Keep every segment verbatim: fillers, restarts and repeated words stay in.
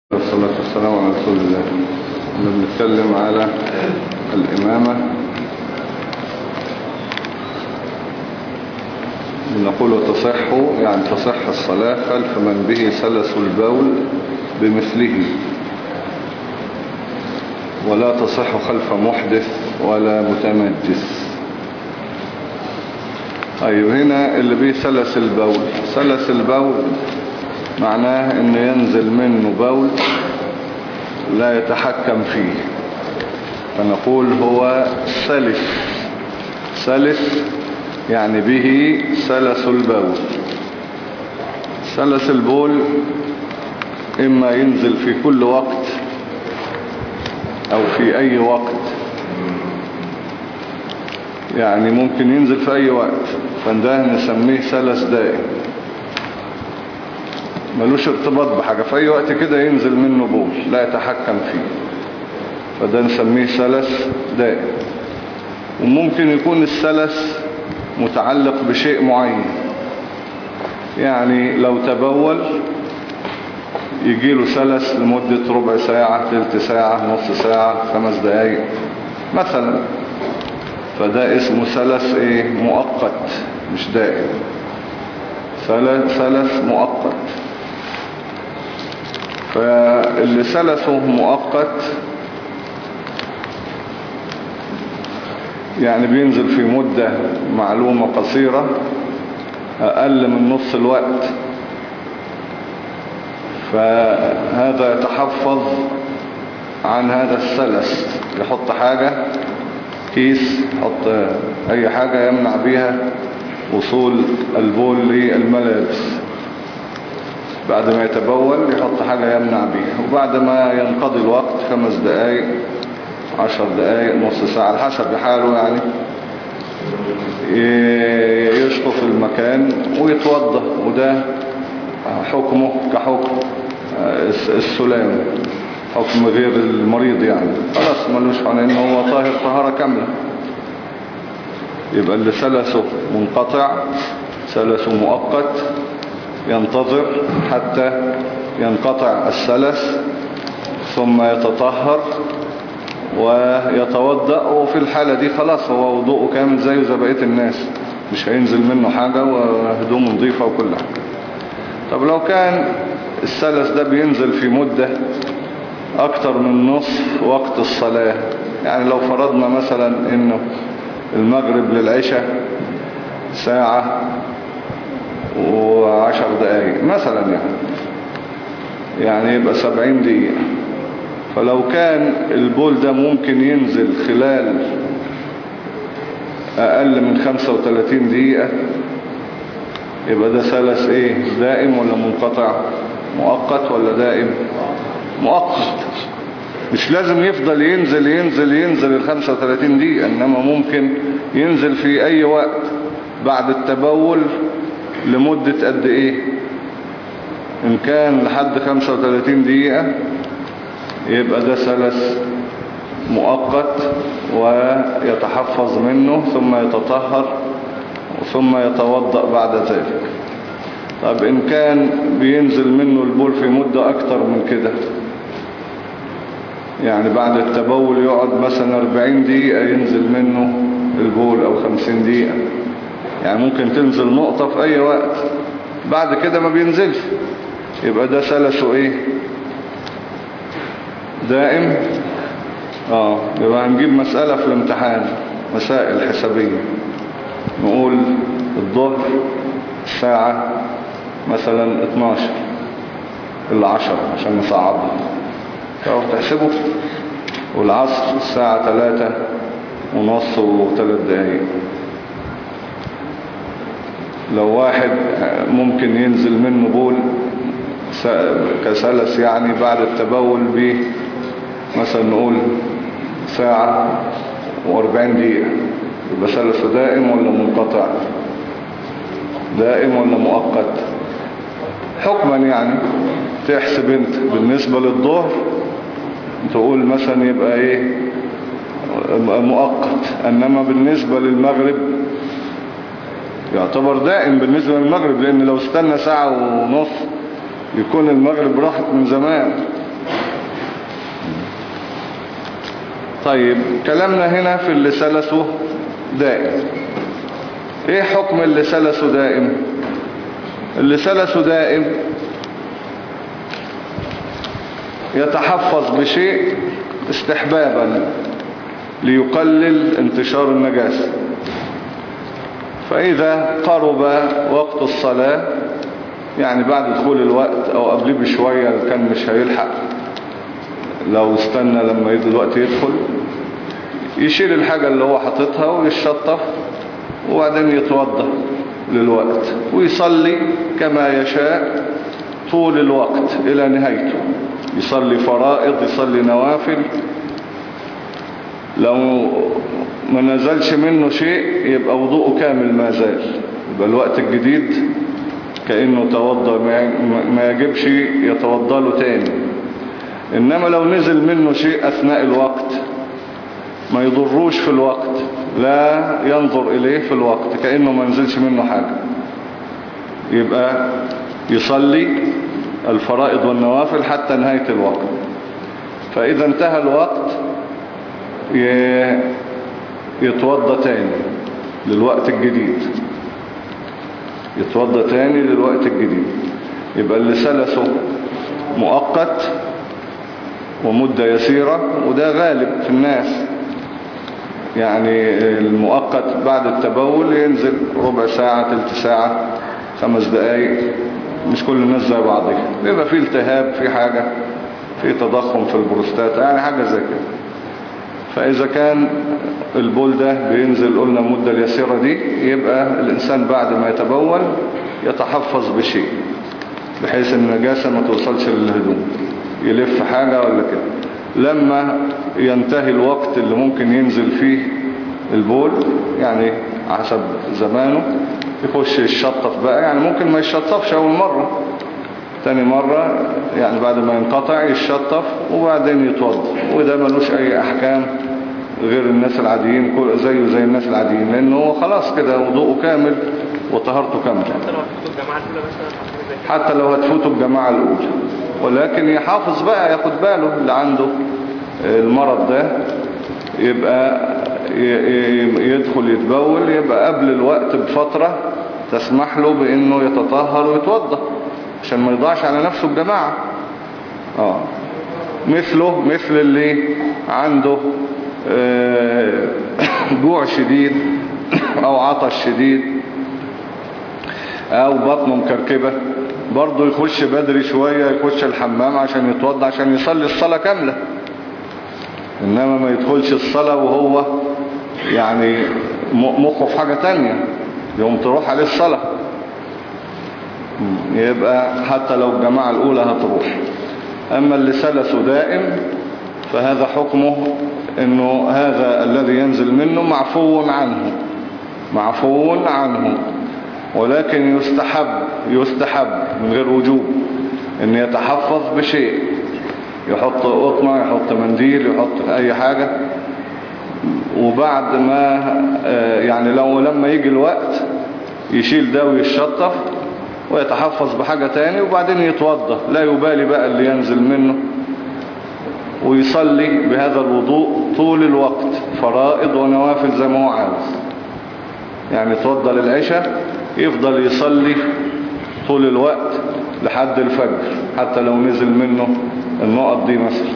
والصلاة والسلام على رسول الله. احنا بنتكلم على الإمامة. بنقول وتصح يعني تصح الصلاة خلف من به سلس البول بمثله، ولا تصح خلف محدث ولا متنجس. أيوه، هنا اللي به سلس البول، سلس البول معناه انه ينزل منه بول لا يتحكم فيه، فنقول هو سلس. سلس يعني به سلس البول. سلس البول اما ينزل في كل وقت او في اي وقت، يعني ممكن ينزل في اي وقت، فده نسميه سلس دائم ملوش ارتباط بحاجة، في اي وقت كده ينزل منه بول لا يتحكم فيه، فده نسميه سلس دائم. وممكن يكون السلس متعلق بشيء معين، يعني لو تبول يجيله سلس لمدة ربع ساعة، ثلث ساعة، نص ساعة، خمس دقايق مثلا، فده اسمه سلس ايه؟ مؤقت مش دائم. سلس مؤقت. فاللي سلسه مؤقت يعني بينزل في مدة معلومة قصيرة أقل من نص الوقت، فهذا يتحفظ عن هذا السلس، يحط حاجة كيس، يحط أي حاجة يمنع بيها وصول البول للملابس. بعد ما يتبول يحط حاجة يمنع بيها، وبعد ما ينقضي الوقت خمس دقايق، عشر دقايق، نص ساعة على حسب حاله، يعني يشطف المكان ويتوضى. وده حكمه كحكم السلام، حكم غير المريض، يعني خلاص ملوش عن انه هو طاهر طهارة كاملة. يبقى اللي سلسه منقطع سلسه مؤقت ينتظر حتى ينقطع السلس ثم يتطهر ويتوضأ، وفي الحالة دي خلاص هو وضوءه كامل زيه زي بقية الناس، مش هينزل منه حاجة وهدومه نظيفة وكل حاجة. طب لو كان السلس ده بينزل في مدة اكتر من نصف وقت الصلاة، يعني لو فرضنا مثلا انه المغرب للعشاء ساعة وعشر دقايق مثلا، يعني يعني يبقى سبعين دقيقة. فلو كان البول ده ممكن ينزل خلال اقل من خمسة وثلاثين دقيقة، يبقى ده سلس ايه؟ دائم ولا منقطع؟ مؤقت ولا دائم؟ مؤقت. مش لازم يفضل ينزل ينزل ينزل ال خمسة وثلاثين دقيقة، انما ممكن ينزل في اي وقت بعد التبول لمدة قد ايه؟ ان كان لحد خمسة وثلاثين دقيقة يبقى ده سلس مؤقت ويتحفظ منه ثم يتطهر ثم يتوضأ بعد ذلك. طب ان كان بينزل منه البول في مدة اكتر من كده، يعني بعد التبول يقعد مثلا أربعين دقيقة ينزل منه البول او خمسين دقيقة، يعني ممكن تنزل نقطة في اي وقت، بعد كده ما بينزلش، يبقى ده سلسه ايه؟ دائم. اه يبقى هنجيب مسألة في الامتحان، مسائل حسابية، نقول الظهر الساعة مثلا اتناشر إلا عشرة عشان نصعبها، تعرف تحسبه، والعصر الساعة تلاتة ونص وثلاث دقايق. لو واحد ممكن ينزل منه بول كسلس يعني بعد التبول ب مثلا نقول ساعة واربعين دقيقة، يبقى سلسه دائم ولا منقطع؟ دائم ولا مؤقت؟ حكما يعني تحسب انت بالنسبة للظهر تقول مثلا يبقى ايه؟ مؤقت. انما بالنسبة للمغرب يعتبر دائم بالنسبة للمغرب، لان لو استنى ساعة ونص يكون المغرب راحت من زمان، طيب كلامنا هنا في اللي سلسه دائم. ايه حكم اللي سلسه دائم؟ اللي سلسه دائم يتحفظ بشيء استحبابا ليقلل انتشار النجاسة. فإذا قرب وقت الصلاة، يعني بعد دخول الوقت أو قبله بشوية كان مش هيلحق، لو استنى لما يجي الوقت يدخل، يشيل الحاجة اللي هو حاططها ويشطف وبعدين يتوضأ للوقت ويصلي كما يشاء طول الوقت إلى نهايته. يصلي فرائض، يصلي نوافل. لو ما نزلش منه شيء يبقى وضوءه كامل ما زال، يبقى الوقت الجديد كأنه توضأ، ما يجبش يتوضأ له تاني. إنما لو نزل منه شيء أثناء الوقت ما يضروش في الوقت، لا ينظر إليه في الوقت كأنه ما نزلش منه حاجة، يبقى يصلي الفرائض والنوافل حتى نهاية الوقت. فإذا انتهى الوقت يتوضى تاني للوقت الجديد، يتوضى تاني للوقت الجديد. يبقى اللي سلسه مؤقت ومدة يسيرة، وده غالب في الناس. يعني المؤقت بعد التبول ينزل ربع ساعة، تلت ساعة، خمس دقايق، مش كل الناس زي بعضها، بيبقى فيه التهاب، فيه حاجة، فيه تضخم في البروستات، يعني حاجة زي كده. فإذا كان البول ده بينزل قلنا المدة اليسيرة دي، يبقى الإنسان بعد ما يتبول يتحفظ بشيء بحيث النجاسة ما توصلش للهدوم، يلف حاجة ولا كده. لما ينتهي الوقت اللي ممكن ينزل فيه البول، يعني حسب زمانه، يخش يشطف بقى. يعني ممكن ما يشطفش أول مرة، تاني مرة يعني بعد ما ينقطع يشطف وبعدين يتوضى، وده ملوش أي أحكام غير الناس العاديين، زيه زي الناس العاديين، لأنه هو خلاص كده وضوءه كامل وطهارته كاملة. حتى لو هتفوتوا الجماعة الأولى، ولكن يحافظ بقى، ياخد باله اللي عنده المرض ده، يبقى يدخل يتبول يبقى قبل الوقت بفترة تسمح له بأنه يتطهر ويتوضى عشان ما يضيعش على نفسه الجماعة. آه. مثله مثل اللي عنده جوع شديد أو عطش شديد أو بطنه مكركبة، برضه يخش بدري شوية، يخش الحمام عشان يتوضى عشان يصلي الصلاة كاملة. إنما ما يدخلش الصلاة وهو يعني مخه في حاجة تانية، يوم تروح عليه الصلاة، يبقى حتى لو الجماعة الأولى هتروح. أما اللي سلسه دائم فهذا حكمه إنه هذا الذي ينزل منه معفو عنه، معفو عنه، ولكن يستحب يستحب من غير وجوب إن يتحفظ بشيء، يحط قطنة، يحط منديل، يحط أي حاجة. وبعد ما يعني لو لما يجي الوقت يشيل ده ويشطف ويتحفظ بحاجة تاني وبعدين يتوضى، لا يبالي بقى اللي ينزل منه، ويصلي بهذا الوضوء طول الوقت فرائض ونوافل زي ما هو عاوز. يعني يتوضى للعشاء يفضل يصلي طول الوقت لحد الفجر حتى لو نزل منه النقط دي مثلا.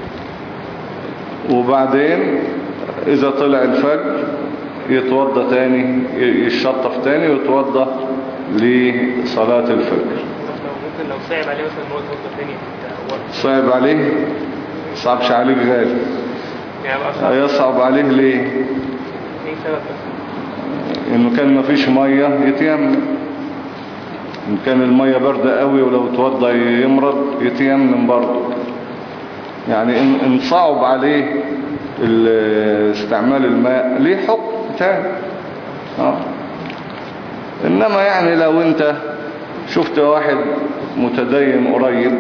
وبعدين إذا طلع الفجر يتوضى تاني، يشطف تاني ويتوضى لصلاة الفجر. ممكن لو صعب عليه مثلا هو يتوضى تاني؟ صعب عليه؟ صعبش عليك غالي. يصعب عليه ليه؟ ايه سبب؟ انه كان مفيش مية يتيمم، ان كان المية باردة قوي ولو توضى يمرض يتيمم برضه. يعني ان, إن صعب عليه استعمال الماء ليه حكم تاني. اه انما يعني لو انت شفت واحد متدين قريب،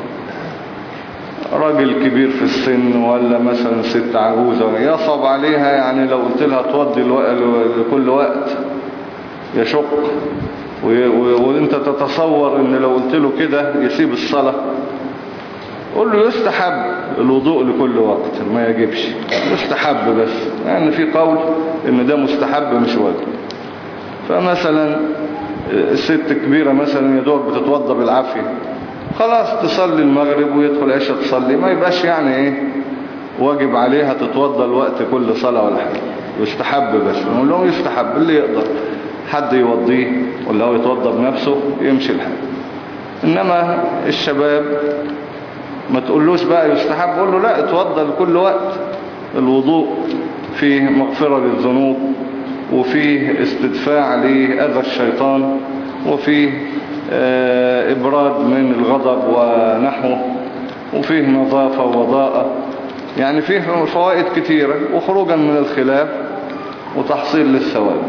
راجل كبير في السن ولا مثلا ست عجوزة يصعب عليها، يعني لو قلت لها توضي لكل وقت يشق، وانت تتصور ان لو قلت له كده يسيب الصلاة، قول له يستحب الوضوء لكل وقت ما يجبش، يستحب بس، يعني في قول ان ده مستحب مش واجب. فمثلا الست كبيرة مثلا يا دوب بتتوضى بالعافية، خلاص تصلي المغرب ويدخل عشاء تصلي، ما يبقاش يعني ايه واجب عليها تتوضى الوقت كل صلاة ولا حاجة، يستحب بس. نقول لهم يستحب اللي يقدر حد يوضيه ولا هو يتوضى بنفسه يمشي الحال. انما الشباب ما تقولوش بقى يستحب، قول له لا اتوضى لكل وقت. الوضوء فيه مغفرة للذنوب، وفيه استدفاع لأذى الشيطان، وفيه إبراد من الغضب ونحوه، وفيه نظافة ووضاءة، يعني فيه فوائد كتيرة، وخروجا من الخلاف وتحصيل للثواب.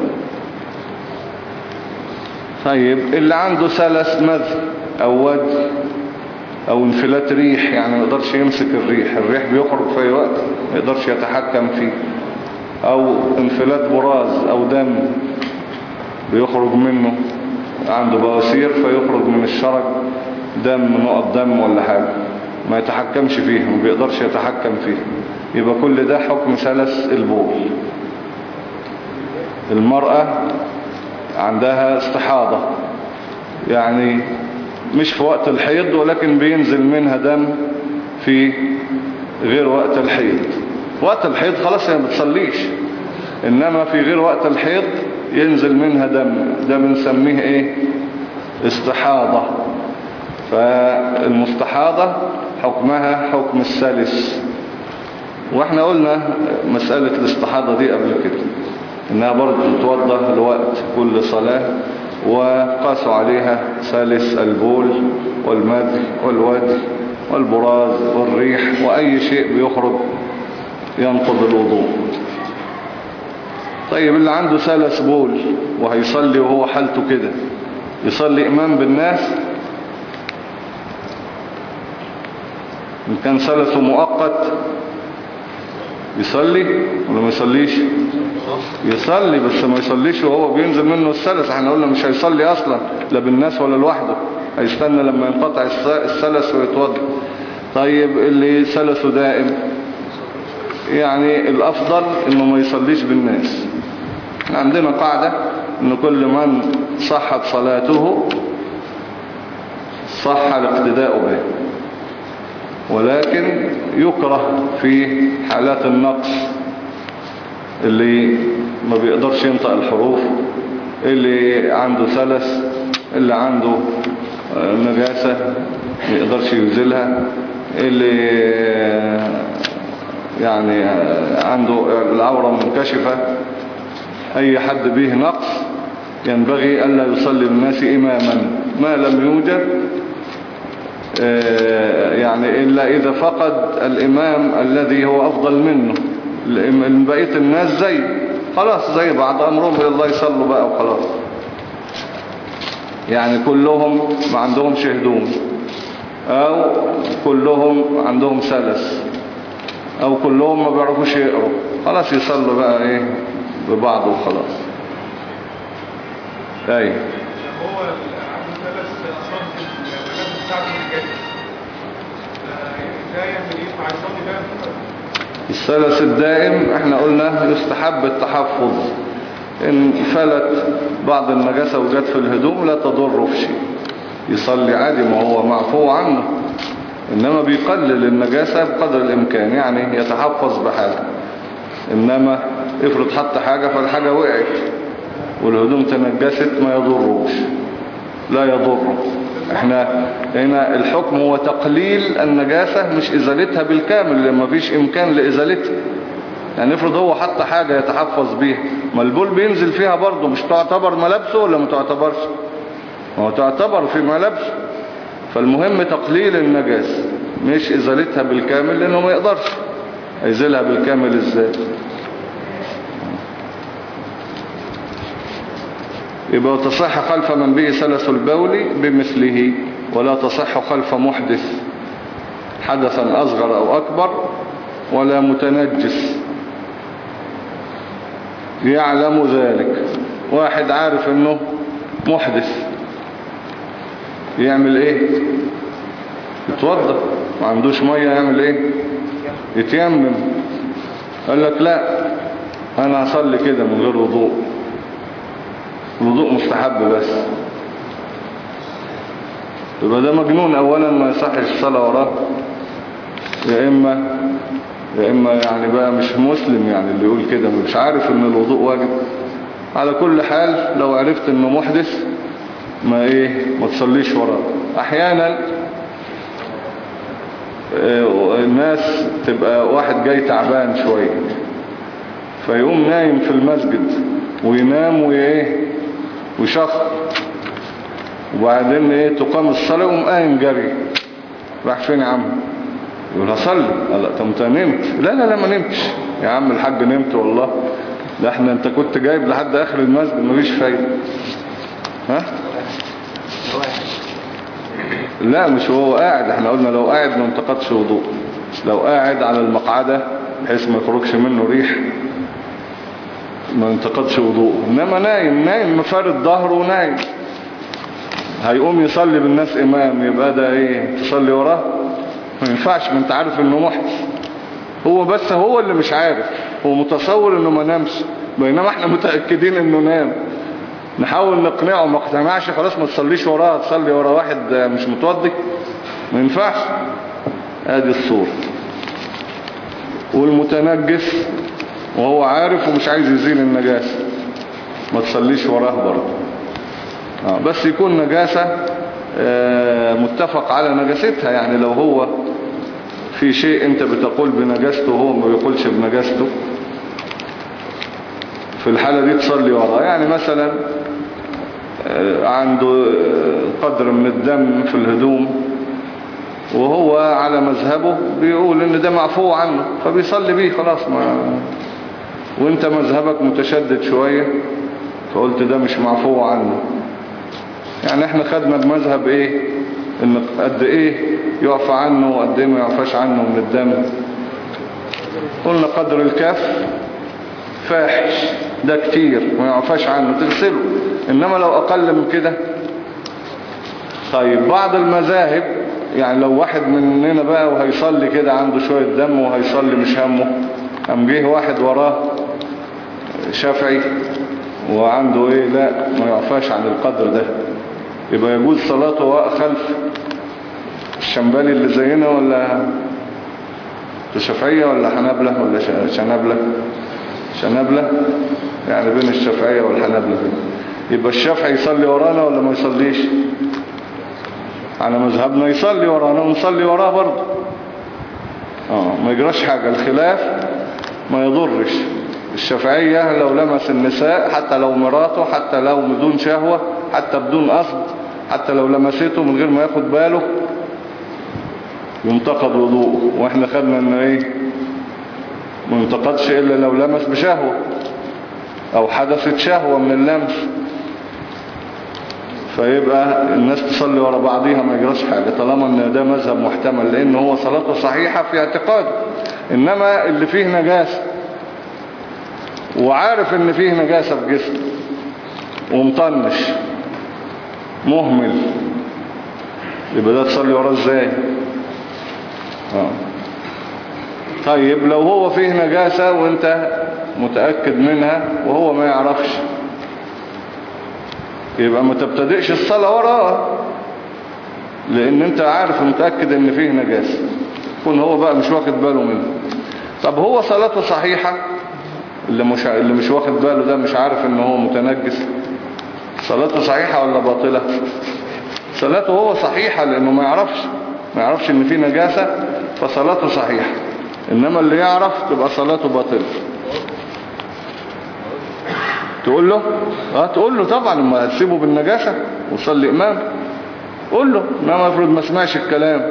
طيب اللي عنده سلس مذي أو ودي أو انفلات ريح، يعني ما يقدرش يمسك الريح، الريح بيخرج في أي وقت ما يقدرش يتحكم فيه، أو انفلات براز أو دم بيخرج منه، عنده بواسير فيخرج من الشرج دم، نقط دم ولا حاجة ما يتحكمش فيه، ما بيقدرش يتحكم فيه، يبقى كل ده حكم سلس البول. المرأة عندها استحاضة، يعني مش في وقت الحيض ولكن بينزل منها دم في غير وقت الحيض. وقت الحيض خلاص هي ما بتصليش، انما في غير وقت الحيض ينزل منها دم، ده بنسميه ايه؟ استحاضة. فالمستحاضة حكمها حكم السلس. واحنا قلنا مسألة الاستحاضة دي قبل كده انها برضه تتوضى لوقت كل صلاة، وقاسوا عليها سلس البول والمذي والودي والبراز والريح وأي شيء بيخرج ينقض الوضوء. طيب اللي عنده سلس بول وهيصلي وهو حالته كده، يصلي إمام بالناس؟ إن كان سلسه مؤقت يصلي ولا ما يصليش؟ يصلي، بس ما يصليش وهو بينزل منه السلس. احنا قلنا مش هيصلي اصلا لا بالناس ولا لوحده، هيستنى لما ينقطع السلس ويتوضى. طيب اللي سلسه دائم، يعني الافضل انه ما يصليش بالناس. احنا عندنا قاعدة ان كل من صحت صلاته صح الاقتداء به، ولكن يكره في حالات النقص، اللي ما بيقدرش ينطق الحروف، اللي عنده سلس، اللي عنده نجاسة ما يقدرش يزيلها، اللي يعني عنده العورة منكشفة، أي حد به نقص ينبغي ألا يصلي بالناس إماما ما لم يوجد، يعني إلا إذا فقد الإمام الذي هو أفضل منه. بقية الناس زي خلاص زي بعض، أمرهم إلى الله يصلوا بقى وخلاص، يعني كلهم ما عندهم هدوم، أو كلهم عندهم سلس، أو كلهم ما بيعرفوش يقروا، خلاص يصلوا بقى إيه ببعض وخلاص. أي هو عنده سلس أصلا الناس بتاعته الجديد ده يعمل إيه؟ مع يصلي بقى السلس الدائم احنا قلنا يستحب التحفظ، ان فلت بعض النجاسة وجت في الهدوم لا تضره في شيء، يصلي عادي ما هو معفو عنه، انما بيقلل النجاسة بقدر الامكان، يعني يتحفظ بحاجة. انما افرض حط حاجة فالحاجة وقعت والهدوم تنجست ما يضروش، لا يضره. احنا هنا الحكم هو تقليل النجاسة مش ازالتها بالكامل لما فيش امكان لازالتها. يعني افرض هو حط حاجة يتحفظ بيها، ما البول بينزل فيها برضه، مش تعتبر ملابسه ولا ما تعتبرش؟ ما هو تعتبر في ملابسه. فالمهم تقليل النجاسة مش ازالتها بالكامل، لانه ما يقدرش يزيلها بالكامل ازاي. يبقى تصح خلف من به سلس البول بمثله، ولا تصح خلف محدث حدثا أصغر أو أكبر، ولا متنجس يعلم ذلك. واحد عارف انه محدث يعمل ايه؟ يتوضأ ما عندوش مية يعمل ايه؟ يتيمم. قال لك لا انا هصلي كده من غير وضوء، الوضوء مستحب بس. يبقى ده مجنون اولا، ما يصحش الصلاة وراه، يا اما يا اما يعني بقى مش مسلم يعني اللي يقول كده، مش عارف ان الوضوء واجب. على كل حال لو عرفت انه محدث ما ايه ما تصليش وراه. احيانا الناس تبقى واحد جاي تعبان شوية فيقوم نايم في المسجد وينام وايه ويشخ، وبعدين ايه تقام الصلاة ويقوم قايم جري. راح فين يا عم؟ يقول هصلي. لا طب انت نمت؟ لا لا لا ما نمتش يا عم الحاج، نمت والله. ده احنا انت كنت جايب لحد اخر المسجد مفيش فايدة. ها؟ لا مش هو قاعد، احنا قلنا لو قاعد ما انتقدش وضوء، لو قاعد على المقعدة بحيث ما يخرجش منه ريح ما انتقدش وضوء. انما نايم نايم مفارد ظهره ونايم هيقوم يصلي بالناس امام، يبقى ده ايه تصلي وراه؟ ما ينفعش، ما انت عارف انه محدث. هو بس هو اللي مش عارف، هو متصور انه ما نامش بينما احنا متأكدين انه نام. نحاول نقنعه، ما اقتنعش خلاص ما تصليش وراه، تصلي ورا واحد مش متوضي، ما ينفعش. ادي الصورة. والمتنجس وهو عارف ومش عايز يزيل النجاسة ما تصليش وراه برضه. آه بس يكون نجاسة آه متفق على نجاستها، يعني لو هو في شيء انت بتقول بنجاسته وهو ما بيقولش بنجاسته في الحالة دي تصلي وراه. يعني مثلا عنده قدر من الدم في الهدوم وهو على مذهبه بيقول ان ده معفو عنه فبيصلي بيه خلاص، ما وانت مذهبك متشدد شوية فقلت ده مش معفو عنه. يعني احنا خدنا بمذهب ايه ان قد ايه يعفى عنه وقد ايه ما يعفاش عنه من الدم. قلنا قدر الكف فاحش ده كتير ما يعفاش عنه تغسله، انما لو اقل من كده. طيب بعض المذاهب يعني لو واحد مننا بقى وهيصلي كده عنده شوية دم وهيصلي مش همه، قام جه واحد وراه شافعي وعنده ايه لا ما يعفاش عن القدر ده، يبقى يجوز صلاته خلف الشنبالي اللي زينا ولا الشافعية ولا حنابلة ولا شنابلة؟ شنابلة يعني بين الشافعية والحنابلة. يبقى الشافعي يصلي ورانا ولا ما يصليش؟ على مذهبنا يصلي ورانا ونصلي وراه برضه. اه ما يجراش حاجة، الخلاف ما يضرش. الشافعية لو لمس النساء حتى لو مراته حتى لو بدون شهوة حتى بدون قصد حتى لو لمسته من غير ما ياخد باله ينتقد وضوءه، واحنا خدنا انه ايه ما ينتقدش الا لو لمس بشهوة او حدثت شهوة من اللمس. فيبقى الناس تصلي ورا بعضيها ما يجراش حاجة طالما ان ده مذهب محتمل، لان هو صلاته صحيحة في اعتقاده. انما اللي فيه نجاسة وعارف ان فيه نجاسة في جسمه ومطنش مهمل يبقى ده تصلي وراه ازاي؟ آه. طيب لو هو فيه نجاسة وانت متأكد منها وهو ما يعرفش يبقى ما تبتدئش الصلاة وراه، لان انت عارف ومتأكد ان فيه نجاسة، يكون هو بقى مش واخد باله منه. طب هو صلاته صحيحة، اللي مش اللي مش واخد باله ده مش عارف ان هو متنجس، صلاته صحيحة ولا باطلة؟ صلاته هو صحيحة لانه ما يعرفش ما يعرفش ان فيه نجاسة فصلاته صحيحة. انما اللي يعرف تبقى صلاته باطلة. تقول له اه تقول له طبعا ما تسيبه بالنجاسة وصلي امام، قول له. انما افرض ما سمعش الكلام،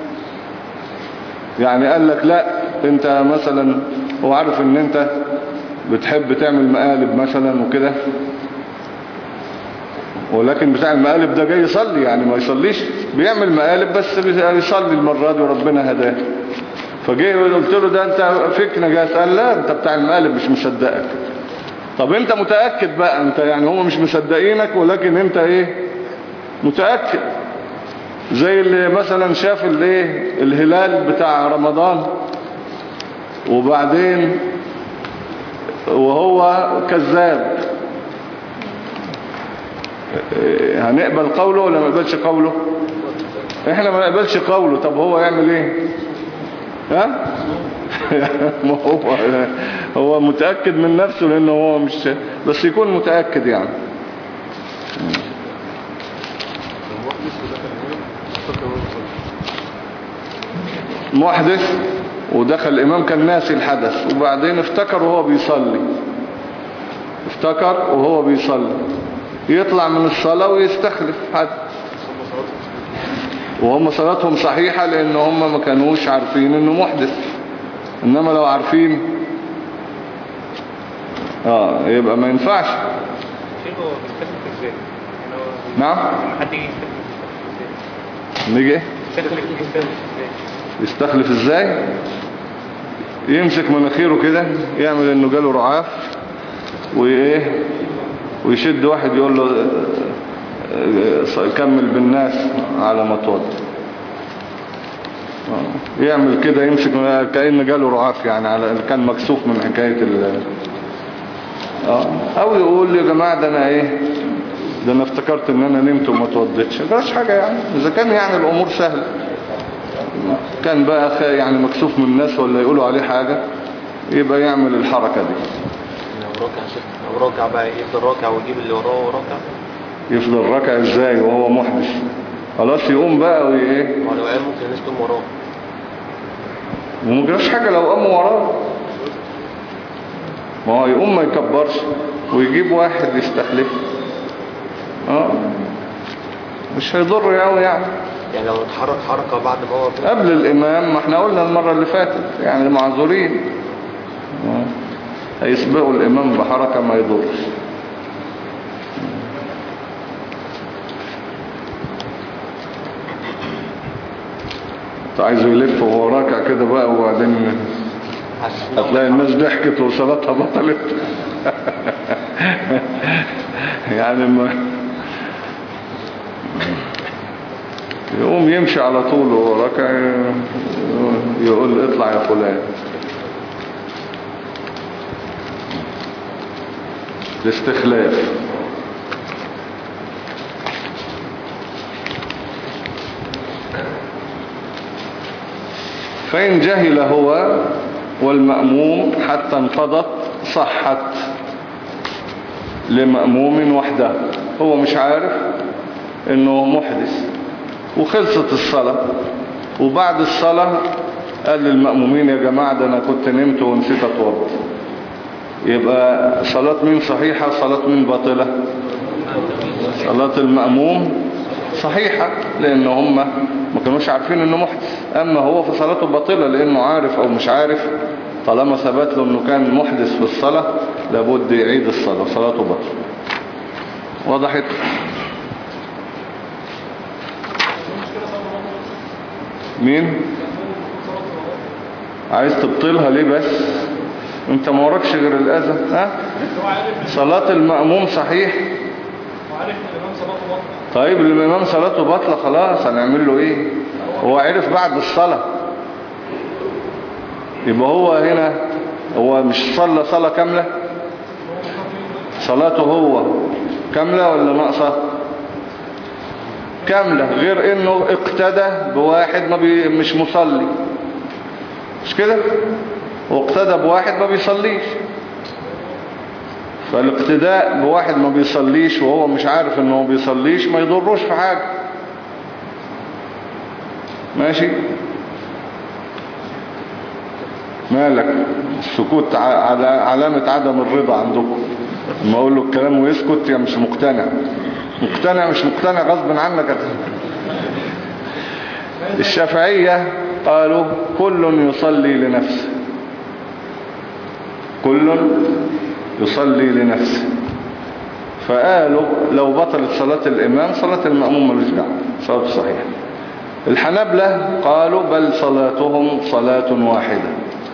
يعني قال لك لا انت مثلا هو عارف ان انت بتحب تعمل مقالب مثلا وكده، ولكن بتاع المقالب ده جاي يصلي يعني ما يصليش، بيعمل مقالب بس بيصلي المرة دي وربنا هداه. فجاي قلت له ده انت فيك نجاسة، قال لا انت بتاع المقالب مش مصدقك. طب انت متأكد بقى انت، يعني هم مش مصدقينك ولكن انت ايه متأكد، زي اللي مثلا شاف الايه الهلال بتاع رمضان وبعدين وهو كذاب، هنقبل قوله ولا ما نقبلش قوله؟ احنا ما نقبلش قوله. طب هو يعمل ايه؟ ها؟ ما هو هو متأكد من نفسه لانه هو مش، بس يكون متأكد يعني. محدث ودخل الإمام كان ناسي الحدث وبعدين افتكر وهو بيصلي، افتكر وهو بيصلي يطلع من الصلاة ويستخلف حد، وهم صلاتهم صحيحة لأن هم ما كانوش عارفين انه محدث. انما لو عارفين اه يبقى ما ينفعش. شيخ هو بيستخلف ازاي؟ نعم حد يجي يستخلف ازاي؟ نيجي يستخلف يستخلف ازاي؟ يستخلف ازاي؟ يمسك مناخيره كده يعمل انه جاله رعاف وايه ويشد واحد يقول له كمل بالناس على ما توضى، يعمل كده يمسك كأن جاله رعاف يعني على كان مكسوف من حكاية ال اه او يقول يا جماعة ده انا ايه ده انا افتكرت ان انا نمت وما توضيتش، مفيش حاجة يعني. اذا كان يعني الامور سهلة، كان بقى يعني مكسوف من الناس ولا يقولوا عليه حاجة يبقى يعمل الحركة دي. لو راكع شيخ لو راكع بقى يفضل راكع ويجيب اللي وراه راكع. يفضل راكع ازاي وهو محدث؟ خلاص يقوم بقى وايه ولو قام ممكن الناس تقوم وراه. ومجراش حاجة لو قاموا وراه، ما هو يقوم ما يكبرش ويجيب واحد يستخلف اه مش هيضر قوي يعني. يعني لو اتحرك حركة بعد ما هو قبل الامام، ما احنا قلنا المرة اللي فاتت يعني معذورين هيسبقوا الامام بحركة ما يضرش. عايزه يلف وهو راكع كده بقى وبعدين هتلاقي الناس ضحكت وصلاتها بطلت يعني ما يقوم يمشي على طول وهو راكع يقول اطلع يا فلان. الاستخلاف فإن جهل هو والمأموم حتى انقضت صحت لمأموم وحده، هو مش عارف انه محدث وخلصت الصلاة، وبعد الصلاة قال للمأمومين يا جماعة ده انا كنت نمت ونسيت اتوضى، يبقى صلاة مين صحيحة صلاة مين باطلة؟ صلاة المأموم صحيحة لان هم ما كانوش عارفين انه محدث. اما هو في صلاته باطلة لانه عارف او مش عارف، طالما ثبت له انه كان محدث في الصلاة لابد يعيد الصلاة، صلاته باطلة. وضحت؟ مين عايز تبطلها ليه بس؟ انت ما وراكش غير الاذى. ها صلاة المأموم صحيح طيب الامام صلاته باطلة خلاص هنعمل له ايه؟ هو عرف بعد الصلاة، يبقى هو هنا هو مش صلى صلاة كاملة، صلاته هو كاملة ولا ناقصة؟ كاملة، غير انه اقتدى بواحد ما بي مش مصلي، مش كده؟ واقتدى بواحد ما بيصليش، فالاقتداء بواحد ما بيصليش وهو مش عارف انه ما بيصليش ما يضروش في حاجة. ماشي؟ مالك السكوت على علامة عدم الرضا عندكم، لما اقول له الكلام ويسكت يا مش مقتنع، مقتنع مش مقتنع غصب عنك. الشافعية قالوا كل يصلي لنفسه، كل يصلي لنفسه، فقالوا لو بطلت صلاة الإمام صلاة المأموم ملوش دعوة، صلاته صحيحة. الحنابلة قالوا بل صلاتهم صلاة واحدة،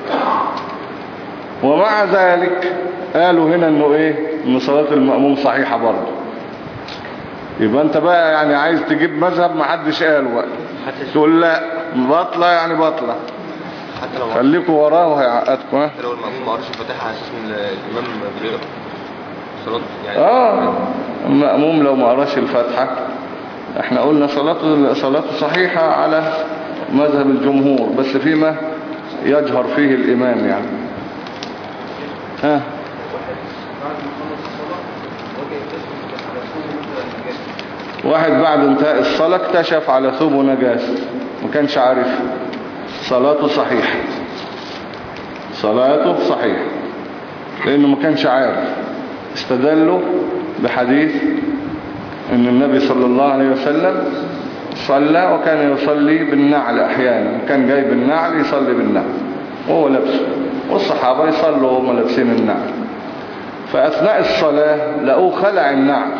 ومع ذلك قالوا هنا انه ايه ان صلاة المأموم صحيحة برضه، يبقى انت بقى يعني عايز تجيب مذهب ما حدش قاله بقى، تقول لا بطلة يعني بطلة، حتى لو خليكوا وراه وهيعقدكم. ها حتى لو المأموم ما قراش الفاتحة على اساس ان الامام بيقرا صلاة يعني. اه المأموم لو ما قراش الفاتحة احنا قلنا صلاته صلاته صحيحة على مذهب الجمهور، بس فيما يجهر فيه الامام يعني. ها واحد بعد انتهاء الصلاة اكتشف على ثوبه نجاسة ما كانش عارف، صلاته صحيحة، صلاته صحيحة لانه ما كانش عارف. استدلوا بحديث ان النبي صلى الله عليه وسلم صلى وكان يصلي بالنعل احيانا، كان جايب النعل يصلي بالنعل وهو لابسه، والصحابة يصلوا وهم لابسين النعل. فاثناء الصلاة لقوه خلع النعل،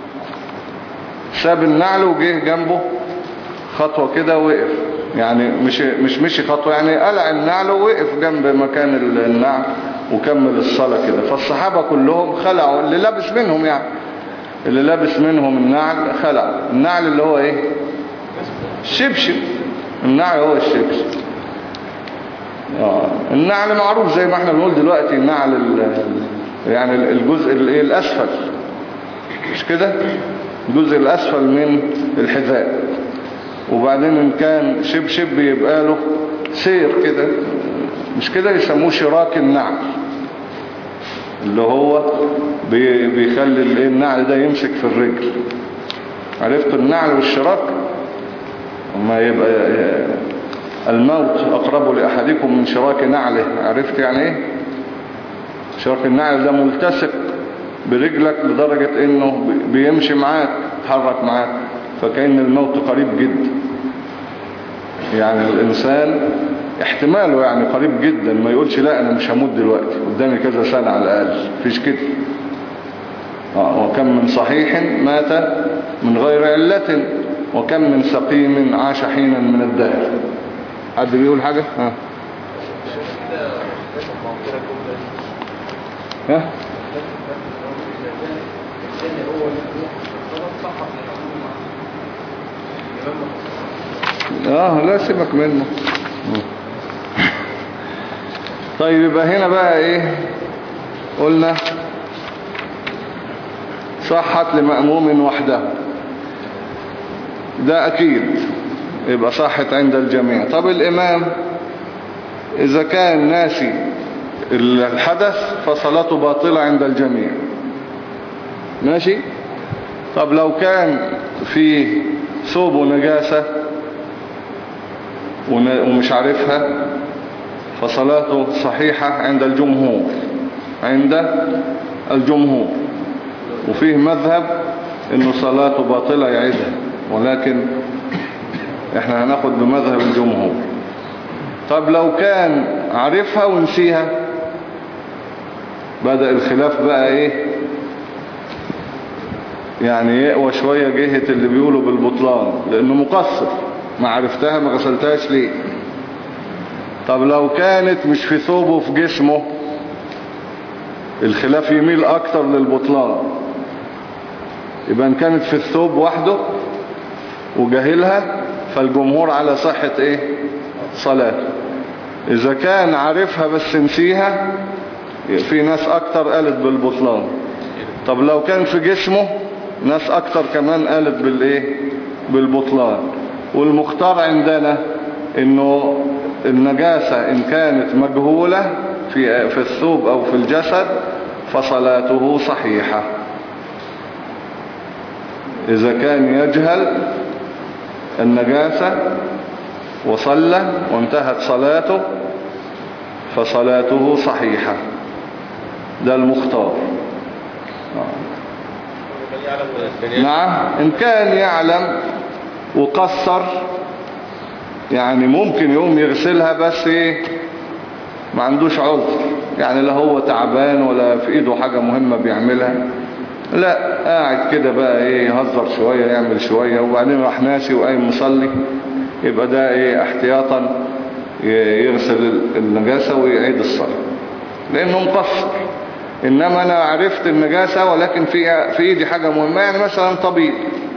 ساب النعل وجه جنبه خطوة كده ووقف، يعني مش مش مشي خطوة، يعني قلع النعل ووقف جنب مكان النعل وكمل الصلاة كده. فالصحابة كلهم خلعوا، اللي لابس منهم يعني اللي لابس منهم النعل خلع النعل اللي هو ايه الشبشب، النعل هو الشبشب. آه. النعل معروف زي ما احنا بنقول دلوقتي النعل يعني الجزء الايه الاسفل، مش كده، الجزء الأسفل من الحذاء. وبعدين إن كان شبشب يبقى له سير كده، مش كده، يسموه شراك النعل، اللي هو بيخلي النعل ده يمسك في الرجل. عرفتوا النعل والشراك؟ وما يبقى الموت أقرب لأحدكم من شراك نعله. عرفت يعني ايه شراك النعل؟ ده ملتصق برجلك لدرجة انه بيمشي معاك، تحرك معاك، فكأن الموت قريب جدا. يعني الانسان احتماله يعني قريب جدا، ما يقولش لا انا مش هموت دلوقتي، قدامي كذا سنة على الاقل، فيش كده. آه وكم من صحيح مات من غير علة وكم من سقيم عاش حينا من الدهر. حد بيقول حاجة؟ ها ها اه لا سيبك منه. طيب يبقى هنا بقى ايه قلنا صحت لمأموم وحده، ده اكيد يبقى صحت عند الجميع. طب الامام اذا كان ناسي الحدث فصلاته باطلة عند الجميع، ماشي. طب لو كان في ثوبه نجاسة ومش عارفها فصلاته صحيحة عند الجمهور، عند الجمهور. وفيه مذهب انه صلاته باطلة يعيدها، ولكن احنا هناخد بمذهب الجمهور. طب لو كان عارفها ونسيها، بدأ الخلاف بقى ايه يعني يقوى شوية جهة اللي بيقولوا بالبطلان، لانه مقصر، ما عرفتها ما غسلتهاش ليه. طب لو كانت مش في ثوبه في جسمه، الخلاف يميل اكتر للبطلان. يبقى ان كانت في الثوب وحده وجاهلها فالجمهور على صحة ايه صلاته. اذا كان عارفها بس نسيها في ناس اكتر قالت بالبطلان. طب لو كان في جسمه ناس اكتر كمان قالت بالايه بالبطلان. والمختار عندنا انه النجاسة ان كانت مجهولة في في الثوب او في الجسد فصلاته صحيحة. اذا كان يجهل النجاسة وصلى وانتهت صلاته فصلاته صحيحة، ده المختار. نعم ان كان يعلم وقصر يعني ممكن يقوم يغسلها، بس ايه ما عندوش عذر، يعني لا هو تعبان ولا في ايده حاجة مهمة بيعملها، لا قاعد كده بقى ايه يهزر شوية يعمل شوية وبعدين راح ناسي وقايم مصلي، يبقى ده ايه احتياطا يغسل النجاسة ويعيد الصلاة لانه مقصر. انما انا عرفت النجاسة ولكن في في ايدي حاجة مهمة، يعني مثلا طبيب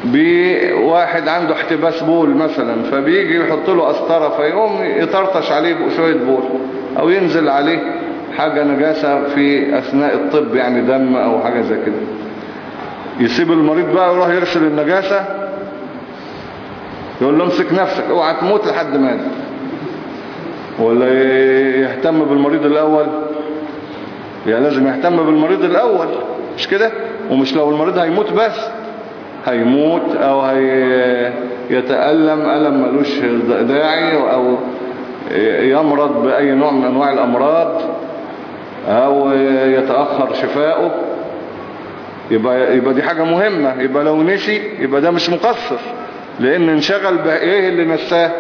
بواحد عنده احتباس بول مثلا، فبيجي يحط له قسطرة فيقوم يطرطش عليه شوية بول، او ينزل عليه حاجة نجاسة في اثناء الطب، يعني دم او حاجة زي كده، يسيب المريض بقى ويروح يرسل النجاسة، يقول له امسك نفسك اوعى تموت لحد ما يجي. ولا يهتم بالمريض الاول؟ يعني لازم يهتم بالمريض الاول، مش كده؟ ومش لو المريض هيموت بس، هيموت او هيتألم ألم ملوش داعي، او يمرض بأي نوع من انواع الامراض، او يتأخر شفاؤه، يبقى, يبقى دي حاجة مهمة. يبقى لو نسي يبقى ده مش مقصر، لان انشغل بايه اللي نساه؟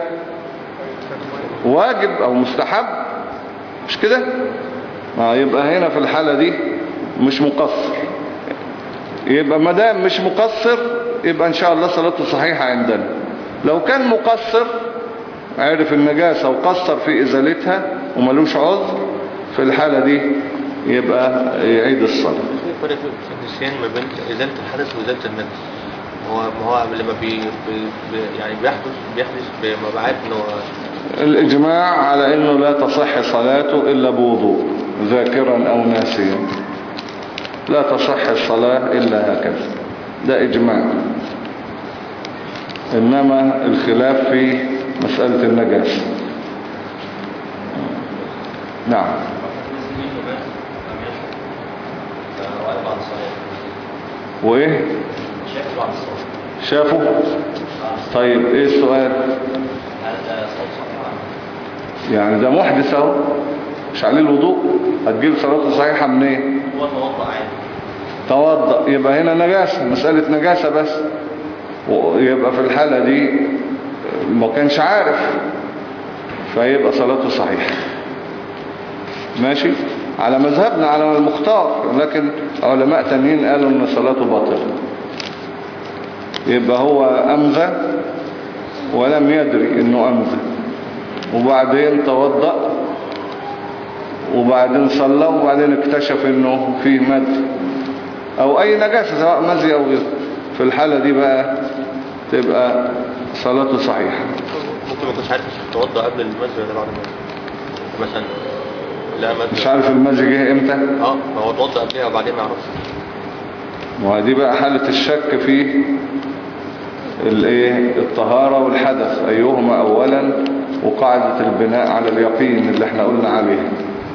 واجب او مستحب، مش كده؟ ما يبقى هنا في الحالة دي مش مقصر. يبقى مدام مش مقصر يبقى ان شاء الله صلاته صحيحة عندنا. لو كان مقصر، عرف النجاسة وقصر في ازالتها وملوش عذر، في الحالة دي يبقى يعيد الصلاة. في فرق في النسيان ما بين ازالة الحدث وازالة النجس. هو ما هو لما بي بي يعني بيحدث بيحدث بمبيعات انه الإجماع على أنه لا تصح صلاته إلا بوضوء، ذاكرا أو ناسيا، لا تصح الصلاة إلا هكذا، ده إجماع. إنما الخلاف في مسألة النجاسة. نعم. وإيه؟ شافوا؟ طيب إيه السؤال؟ يعني ده محدث اهو، مش عليه الوضوء، هتجيب صلاته صحيحة منين؟ هو توضأ عادي. توضأ، يبقى هنا نجاسة، مسألة نجاسة بس. ويبقى في الحالة دي ما كانش عارف، فيبقى صلاته صحيحة. ماشي؟ على مذهبنا، على المختار، لكن علماء تانيين قالوا ان صلاته باطلة. يبقى هو أمذى ولم يدري انه أمذى، وبعدين توضأ، وبعدين صلى، وبعدين اكتشف انه فيه مد او اي نجاسة سواء مزي او غيره. في الحالة دي بقى تبقى صلاته صحيحة. ممكن ما كنتش عارف توضأ قبل المزي ولا بعد المزي مثلا؟ لا مزي مش عارف المزي جه امتى؟ اه هو توضأ قبلها وبعدين ما يعرفش. وهذه بقى حالة الشك في الايه الطهارة والحدث ايهما اولا، وقاعدة البناء على اليقين اللي احنا قلنا عليها.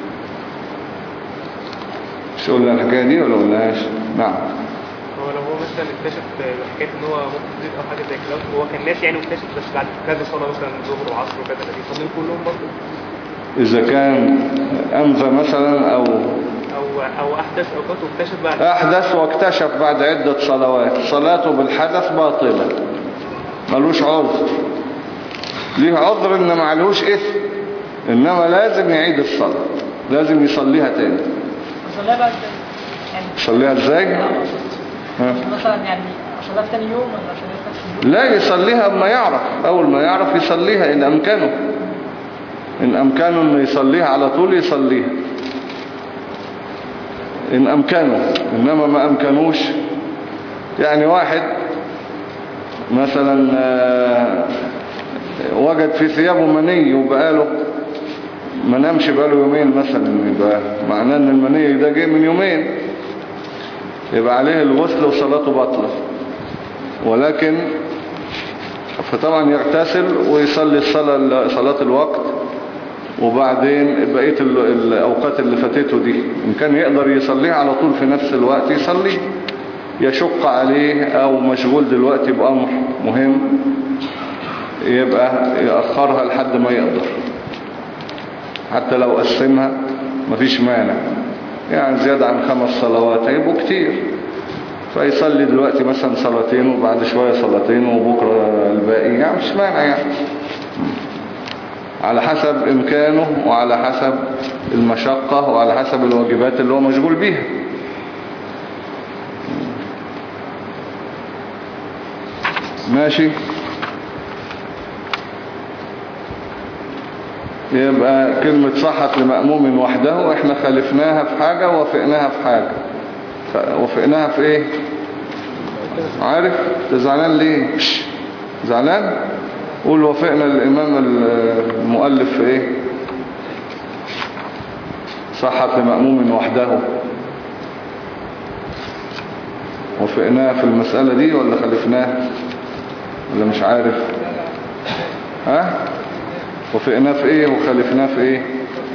مش قلنا الحكاية دي ولا قلناش؟ نعم. هو لو هو مثلا اكتشف حكاية ان هو ممكن يزيد او حاجة زي كده، هو كان ناسي يعني، واكتشف بس بعد كذا صلاة مثلا ظهر وعصر وكذا، بيصليهم كلهم برضه؟ اذا كان انفى مثلا او او او احدث او كنت واكتشف بعد احدث واكتشف بعد عدة صلوات، صلاته بالحدث باطلة، ملوش عذر. ليه عذر ان معلوش اثم، انما لازم يعيد الصلاة، لازم يصليها تاني. يصليها بقى ازاي؟ يعني يصليها ازاي؟ ها؟ مثلا يعني صلاة تاني يوم ولا صلاة نفس اليوم؟ لا، يصليها اما يعرف، اول ما يعرف يصليها ان امكانه، ان امكانه انه يصليها على طول يصليها ان امكانه. انما ما امكانوش، يعني واحد مثلا وجد في ثيابه مني وبقاله ما نامش بقاله يومين مثلا، يبقى معناه ان المني ده جه من يومين، يبقى عليه الغسل وصلاته باطلة. ولكن فطبعا يغتسل ويصلي الصلاة صلاة الوقت، وبعدين بقية الأوقات اللي فاتته دي إن كان يقدر يصليها على طول في نفس الوقت يصلي، يشق عليه أو مشغول دلوقتي بأمر مهم يبقى يأخرها لحد ما يقدر، حتى لو قسمها مفيش مانع، يعني زيادة عن خمس صلوات هيبقوا كتير، فيصلي دلوقتي مثلا صلاتين وبعد شوية صلاتين وبكرة الباقي، يعني مش مانع يعني، على حسب إمكانه وعلى حسب المشقة وعلى حسب الواجبات اللي هو مشغول بيها. ماشي. يبقى كلمة صحت لمأموم وحده احنا خالفناها في حاجة ووافقناها في حاجة. وافقناها في ايه؟ عارف تزعلان ليه؟ زعلان؟ قول وافقنا الإمام المؤلف في إيه؟ صحة لمأموم وحده. وافقناه في المسألة دي ولا خلفناه ولا مش عارف؟ ها؟ وافقناه في إيه وخلفناه في إيه؟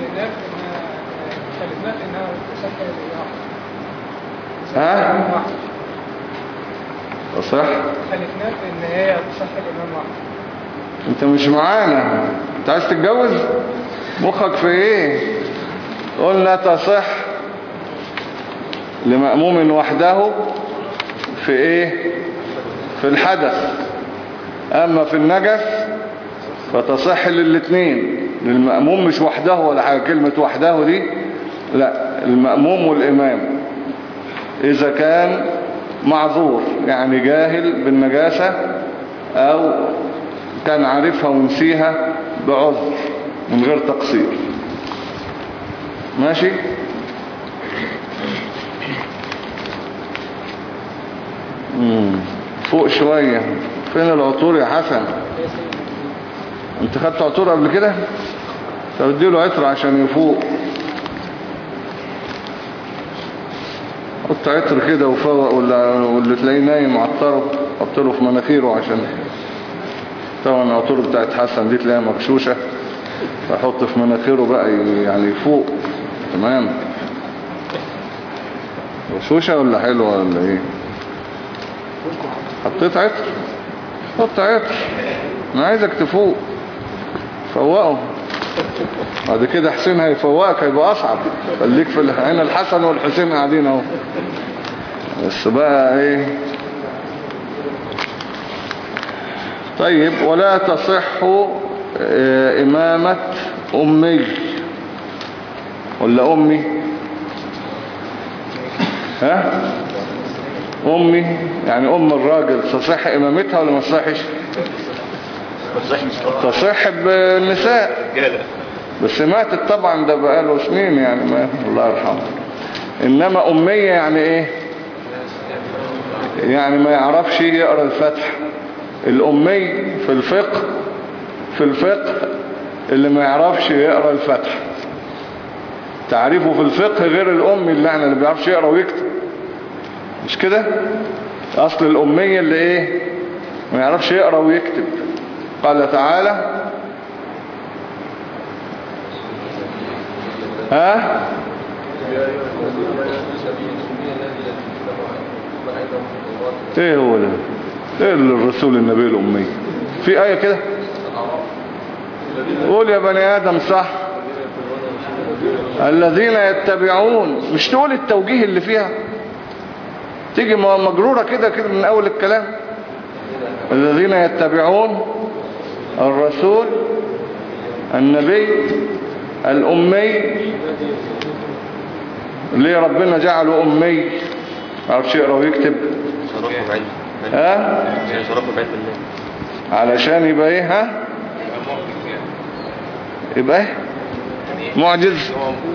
ها؟ صح؟ خلفناه في ان هي تصح الامام واحد. انت مش معانا، انت عايز تتجوز؟ مخك في ايه؟ قلنا تصح لمأموم وحده في ايه؟ في الحدث. اما في النجس فتصح للاثنين، للمأموم مش وحده ولا حاجة. كلمة وحده دي لا، المأموم والإمام إذا كان معذور، يعني جاهل بالنجاسة أو كان عارفها ونسيها بعذر من غير تقصير. ماشي؟ مم. فوق شوية. فين العطور يا حسن؟ انت خدت عطور قبل كده؟ توديله عطر عشان يفوق. حط عطر كده وفوق، واللي تلاقيه نايم عطره حطله في مناخيره، عشان طبعا العطور بتاعت حسن دي تلاقيها مغشوشة، فحط في مناخيره بقى يعني يفوق. تمام. مغشوشة ولا حلوة ولا ايه؟ حطيت عطر؟ حط عطر، انا عايزك تفوق. فوقه بعد كده حسين هيفوقك، هيبقى اصعب. خليك في هنا الحسن والحسين قاعدين اهو. بس بقى ايه؟ طيب. ولا تصح امامة امي ولا امي؟ ها؟ امي يعني ام الراجل تصح امامتها ولا ما تصحش؟ تصح بالنساء، بس ماتت طبعا، ده بقاله سنين يعني، ما الله يرحمه. انما امية يعني ايه؟ يعني ما يعرفش يقرأ الفتح. الامي في الفقه في الفقه اللي ما يعرفش يقرأ الفتح. تعريفه في الفقه غير الامي اللي احنا اللي بيعرفش يقرأ ويكتب، مش كده؟ اصل الامية اللي ايه؟ ما يعرفش يقرأ ويكتب. قال تعالى ها؟ ايه هو ده؟ ايه الرسول النبي الامي؟ في آية كده؟ قول يا بني آدم. صح، الذين يتبعون. مش تقول التوجيه اللي فيها؟ تيجي مجرورة كده كده من اول الكلام. الذين يتبعون الرسول النبي الأمي. ليه ربنا جعله أمي؟ ما عرفش يقرأ ويكتب. ها؟ علشان يبقى ايه؟ ها؟ يبقى ايه؟ معجز.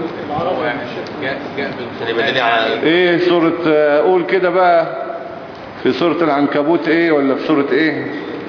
ايه سورة؟ قول كده بقى، في سورة العنكبوت ايه ولا في سورة ايه؟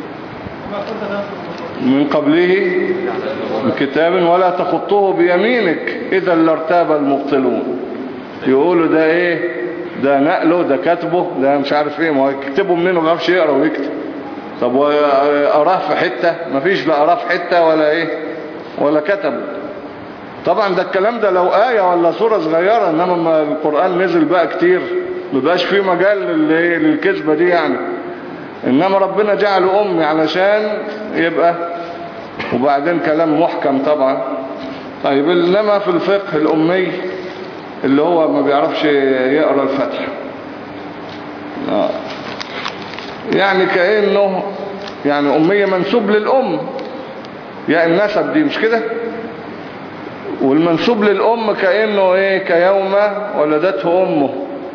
من قبله من كتاب ولا تخطوه بيمينك إذا لارتاب المبطلون. يقولوا ده ايه؟ ده نقله، ده كتبه، ده مش عارف ايه. ما هو يكتبه منين وما يعرفش يقرأ ويكتب؟ طب وقراه في حتة؟ مفيش، لا قراه في حتة ولا ايه ولا كتب. طبعا ده الكلام ده لو آية ولا سورة صغيرة، انما ما القرآن نزل بقى كتير مبقاش فيه مجال للكذبة دي يعني. انما ربنا جعله امي علشان يبقى، وبعدين كلام محكم طبعا. طيب. انما في الفقه الامي اللي هو ما بيعرفش يقرأ الفتح، آه. يعني كأنه يعني امية منسوب للام، يعني النسب دي مش كده؟ والمنسوب للام كأنه ايه؟ كيوم ولدته امه.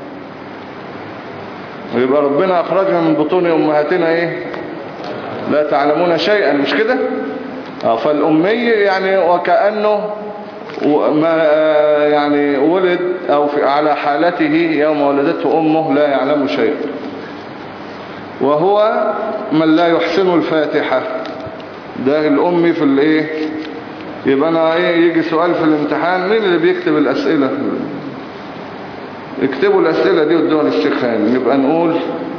ويبقى ربنا أخرجنا من بطون أمهاتنا إيه؟ لا تعلمون شيئا، مش كده؟ آه. فالأمي يعني وكأنه ما يعني ولد أو في على حالته يوم ولدته أمه لا يعلم شيئا. وهو من لا يحسن الفاتحة. ده الأمي في الايه. يبقى أنا ايه يجي سؤال في الامتحان مين اللي بيكتب الأسئلة؟ اكتبوا الأسئلة دي قدام الشيخ هاني. نبقى نقول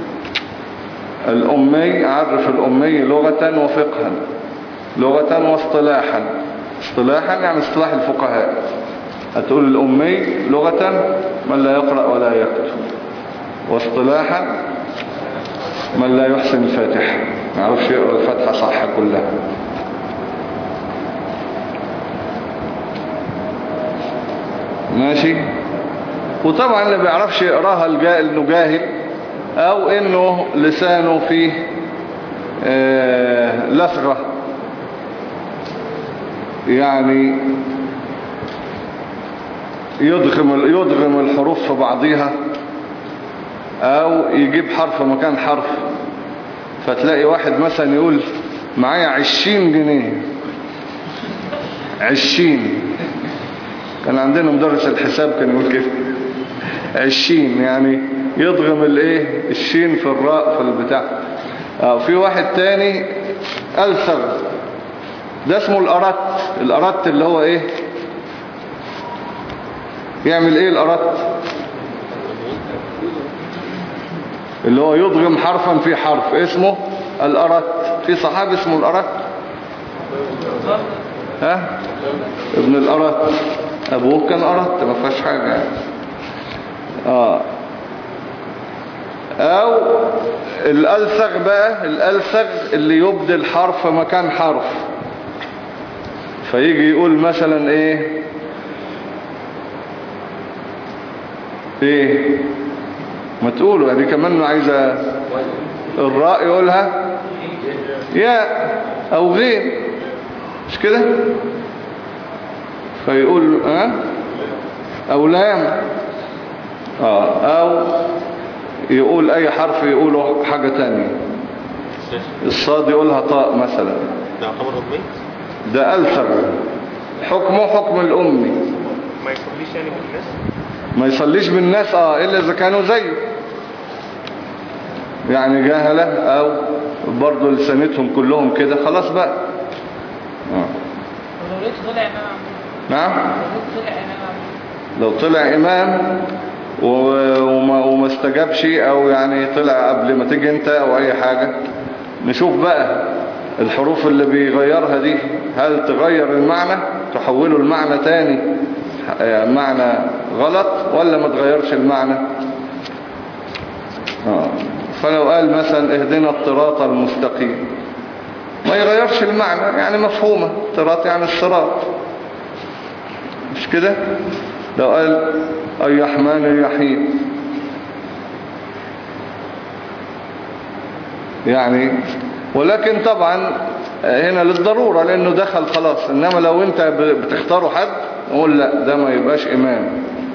الأمي، أعرف الأمي لغة وفقها، لغة واصطلاحا. اصطلاحا يعني اصطلاح الفقهاء. هتقول الأمي لغة من لا يقرأ ولا يكتب، واصطلاحا من لا يحسن الفاتحة، ما يعرفش يقرأ الفاتحة صح كلها. ماشي. وطبعا اللي بيعرفش يقراها انه جاهل، او انه لسانه فيه آه لثغة، يعني يضغم يضغم الحروف في بعضها، او يجيب حرف مكان حرف. فتلاقي واحد مثلا يقول معايا عشرين جنيه، عشرين. كان عندنا مدرس الحساب كان يقول كده عشرين، يعني يضغم الايه الشين في الراء في البتاع. اه في واحد تاني ألثغ، ده اسمه الأرت. الأرت اللي هو ايه يعمل ايه الأرت؟ اللي هو يضغم حرفا في حرف، اسمه الأرت. في صحابي اسمه الأرت، ها ابن الأرت، ابوه كان أرت، ما فيهاش حاجة يعني. اه او الألثغ بقى، الألثغ اللي يبدل حرف مكان حرف. فيجي يقول مثلا ايه ايه ما تقولوا يعني كمان عايزة الراء يقولها ياء او غير، مش كده؟ فيقول اه او لام، اه او يقول اي حرف يقوله حاجة تانية. الصاد يقولها طاء مثلا. ده يعتبر أمي؟ ده ألثغ، حكمه حكم الأمي. ما يصليش يعني بالناس؟ ما يصليش بالناس اه الا اذا كانوا زيه، يعني جاهلة او برضو لسانتهم كلهم كده، خلاص بقى. اه ولو لقيت طلع امام. نعم. لو لو طلع امام وما, وما استجابش، او يعني طلع قبل ما تيجي انت او اي حاجة، نشوف بقى الحروف اللي بيغيرها دي هل تغير المعنى، تحوله المعنى تاني معنى غلط، ولا ما تغيرش المعنى. آه. فلو قال مثلا اهدنا الصراط المستقيم، ما يغيرش المعنى، يعني مفهومة، الصراط يعني الصراط، مش كده؟ لو قال الرحمن الرحيم، يعني ولكن طبعا هنا للضرورة لانه دخل خلاص. انما لو انت بتختاروا حد نقول لا، ده ما يبقاش امام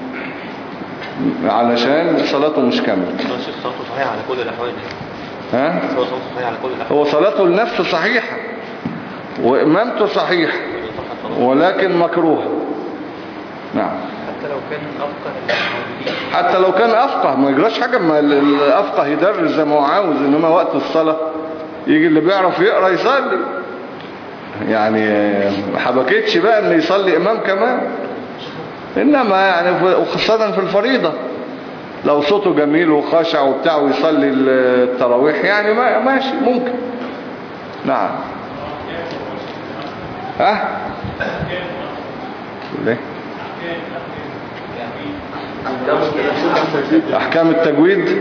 علشان صلاته مش كاملة. صلاته صحيحة على كل الاحوال. ها؟ هو صلاته صحيحة على كل الاحوال. هو صلاته لنفسه صحيحة وامامته صحيحة، ولكن مكروه. نعم. حتى لو كان أفقه الموجودين، حتى لو كان أفقه ما يجراش حاجة، ما الأفقه يدرس زي ما هو عاوز. إنما وقت الصلاة يجي اللي بيعرف يقرأ يصلي، يعني ما حبكتش بقى إن يصلي إمام كمان. إنما يعني وخاصة في الفريضة لو صوته جميل وخاشع وبتاع ويصلي التراويح يعني ما ماشي ممكن. نعم. ها ليه احكام التجويد؟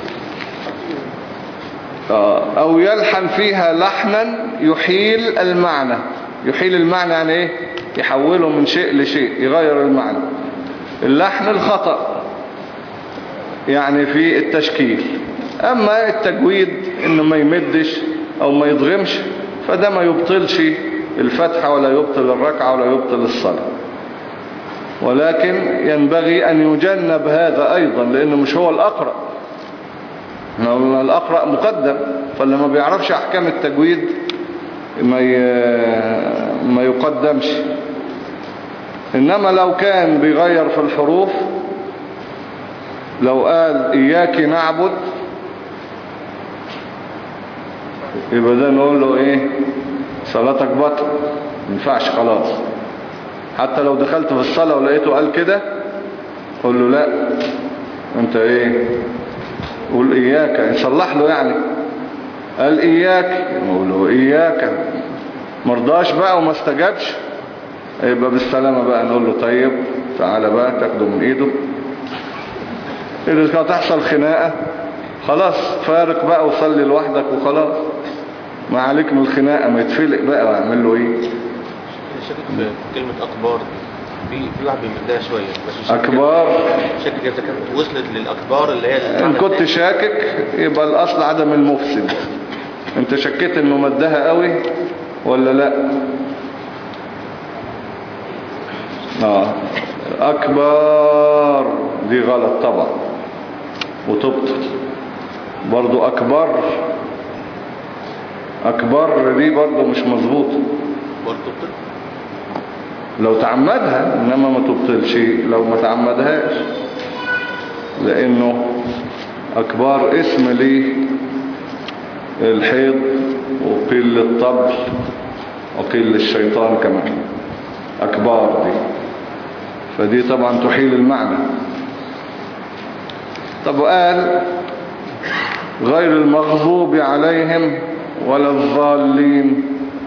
او يلحن فيها لحنا يحيل المعنى. يحيل المعنى يعني ايه؟ يحوله من شيء لشيء، يغير المعنى. اللحن الخطأ يعني في التشكيل. اما التجويد انه ما يمدش او ما يضغمش، فده ما يبطلش الفتحة ولا يبطل الركعة ولا يبطل الصلاة. ولكن ينبغي أن يجنب هذا أيضا، لأنه مش هو الأقرأ. الأقرأ مقدم، فاللي ما بيعرفش أحكام التجويد ما ما يقدمش. إنما لو كان بيغير في الحروف، لو قال إياك نعبد يبقى ده نقول له ايه صلاتك بطل، ما ينفعش خلاص. حتى لو دخلت في الصلاة ولقيته قال كده قول له لا انت ايه، قول اياك، يصلح له يعني. قال اياك نقول له اياك، مرضاش بقى وما استجابش يبقى بالسلامة بقى، نقول له طيب تعالى بقى، تاخده من ايده. إذا كانت تحصل خناقة خلاص فارق بقى وصلي لوحدك وخلاص، ما عليك من الخناقة، ما يتفلق بقى ويعمل له ايه. شكك في كلمة أكبار في في واحد بيمدها شوية بس أكبار، شكك إذا كانت وصلت للأكبار اللي هي إن كنت شاكك يبقى الأصل عدم المفسد. أنت شكيت إنه مدها قوي ولا لا؟ آه أكبر دي غلط طبعا وتبطل. برضو أكبر أكبر دي برضو مش مظبوط، برضه تبطل لو تعمدها، إنما ما تبطلش لو ما تعمدهاش، لأنه أكبر اسم ليه الحيض وقيل للطبل وقيل للشيطان كمان أكبر دي، فدي طبعا تحيل المعنى. طب قال غير المغضوب عليهم ولا الضالين،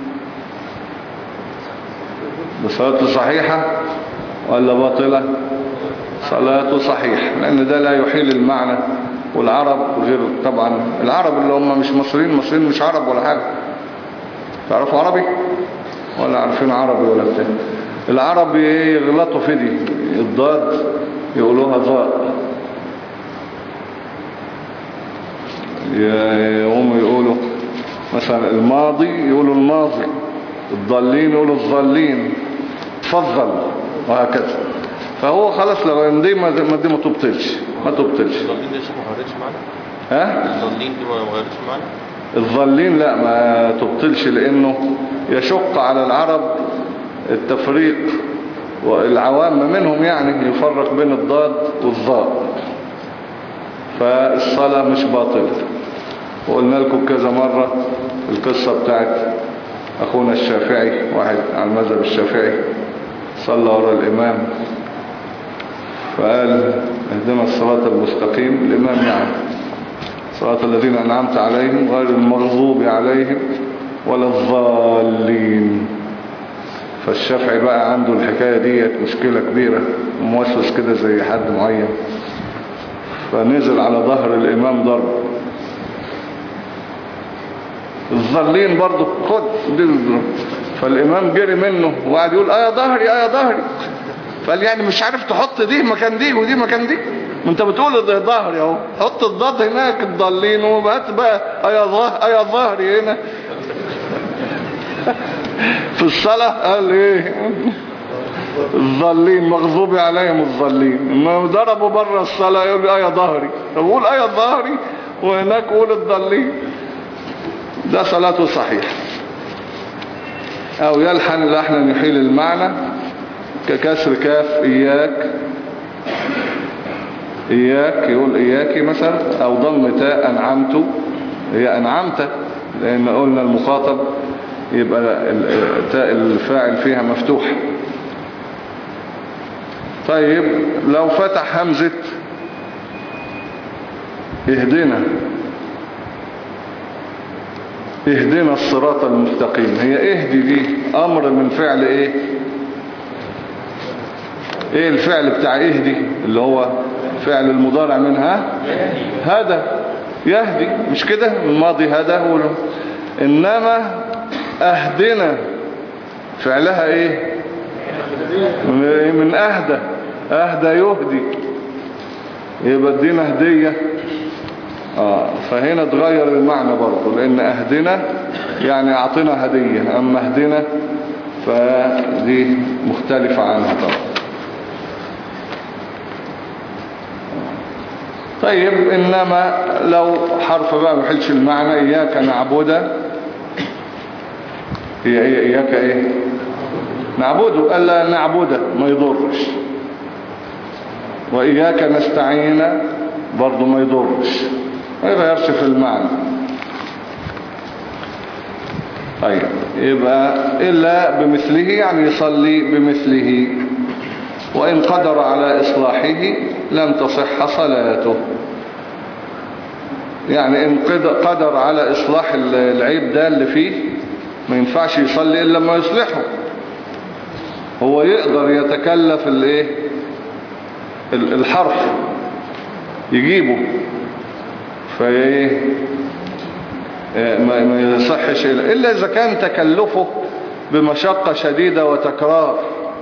بصلاته صحيحة ولا باطلة؟ صلاته صحيحة، لأن ده لا يحيل المعنى. والعرب غير طبعا العرب اللي هم مش مصريين، مصريين مش عرب ولا حاجة. تعرفوا عربي ولا عارفين عربي ولا بتاع؟ العرب يغلطوا في دي، الضاد يقولوها ضاء، يقوموا يقولوا مثلا الماضي يقولوا الماضي، الضالين يقولوا الضالين، تفضل وهكذا. فهو خلاص لو دي ما دي ما تبطلش ما تبطلش. الضالين دي ما غيرتش معنا؟ ها؟ الضالين دي ما غيرتش معنا؟ الضالين لا ما تبطلش، لأنه يشق على العرب التفريق، والعوام منهم يعني يفرق بين الضاد والضاء، فالصلاة مش باطلة. وقلنا لكم كذا مرة القصة بتاعت أخونا الشافعي، واحد على المذهب الشافعي صلى وراء الإمام فقال اهدنا الصراط المستقيم، الإمام يعني صراط الذين أنعمت عليهم غير المغضوب عليهم ولا الضالين. فالشافعي بقى عنده الحكاية دي مشكلة كبيرة، موسوس كده زي حد معين، فنزل على ظهر الإمام ضرب. الضالين برضو خد، فالإمام جري منه وقعد يقول آه يا ظهري آه يا ظهري، فقال يعني مش عارف تحط دي مكان دي ودي مكان دي، ما انت بتقول ده ظهري اهو، حط الضاد هناك الضالين، وبقت بقى آه يا ظهري آه يا ظهري هنا. في الصلاة قال ايه الضالين مغضوب عليهم الضالين، اما ضربوا بره الصلاة يقول آه يا ظهري، طب قول آه يا ظهري وهناك قول الضالين. ده صلاته صحيح. او يلحن لحنا يحيل المعنى ككسر كاف اياك، اياك يقول اياكي مثلا، او ضم تاء انعمت، هي انعمت لان قلنا المخاطب يبقى تاء الفاعل فيها مفتوح. طيب لو فتح همزة اهدنا، اهدنا الصراط المستقيم، هي اهدي دي امر من فعل ايه؟ ايه الفعل بتاع اهدي اللي هو فعل المضارع منها هدى، يهدي مش كده؟ الماضي هدى. انما اهدنا فعلها ايه؟ من اهدى، اهدى يهدي، يبقى ادينا هدية. اه فهنا تغير المعنى برضه، لان اهدنا يعني اعطينا هدية، اما اهدنا فدي مختلفة عنها طبعا. طيب انما لو حرف بقى محلش المعنى، اياك نعبد، هي ايه اياك ايه نعبده، قال لا نعبده ما يضرش، واياك نستعين برضه ما يضرش، ما يغيرش في المعنى. طيب يبقى إلا بمثله يعني يصلي بمثله، وإن قدر على إصلاحه لم تصح صلاته. يعني إن قدر على إصلاح العيب ده اللي فيه ما ينفعش يصلي إلا لما يصلحه. هو يقدر يتكلف الايه الحرف يجيبه فايه ما يصحش إلا إذا كان تكلفه بمشقة شديدة وتكرار.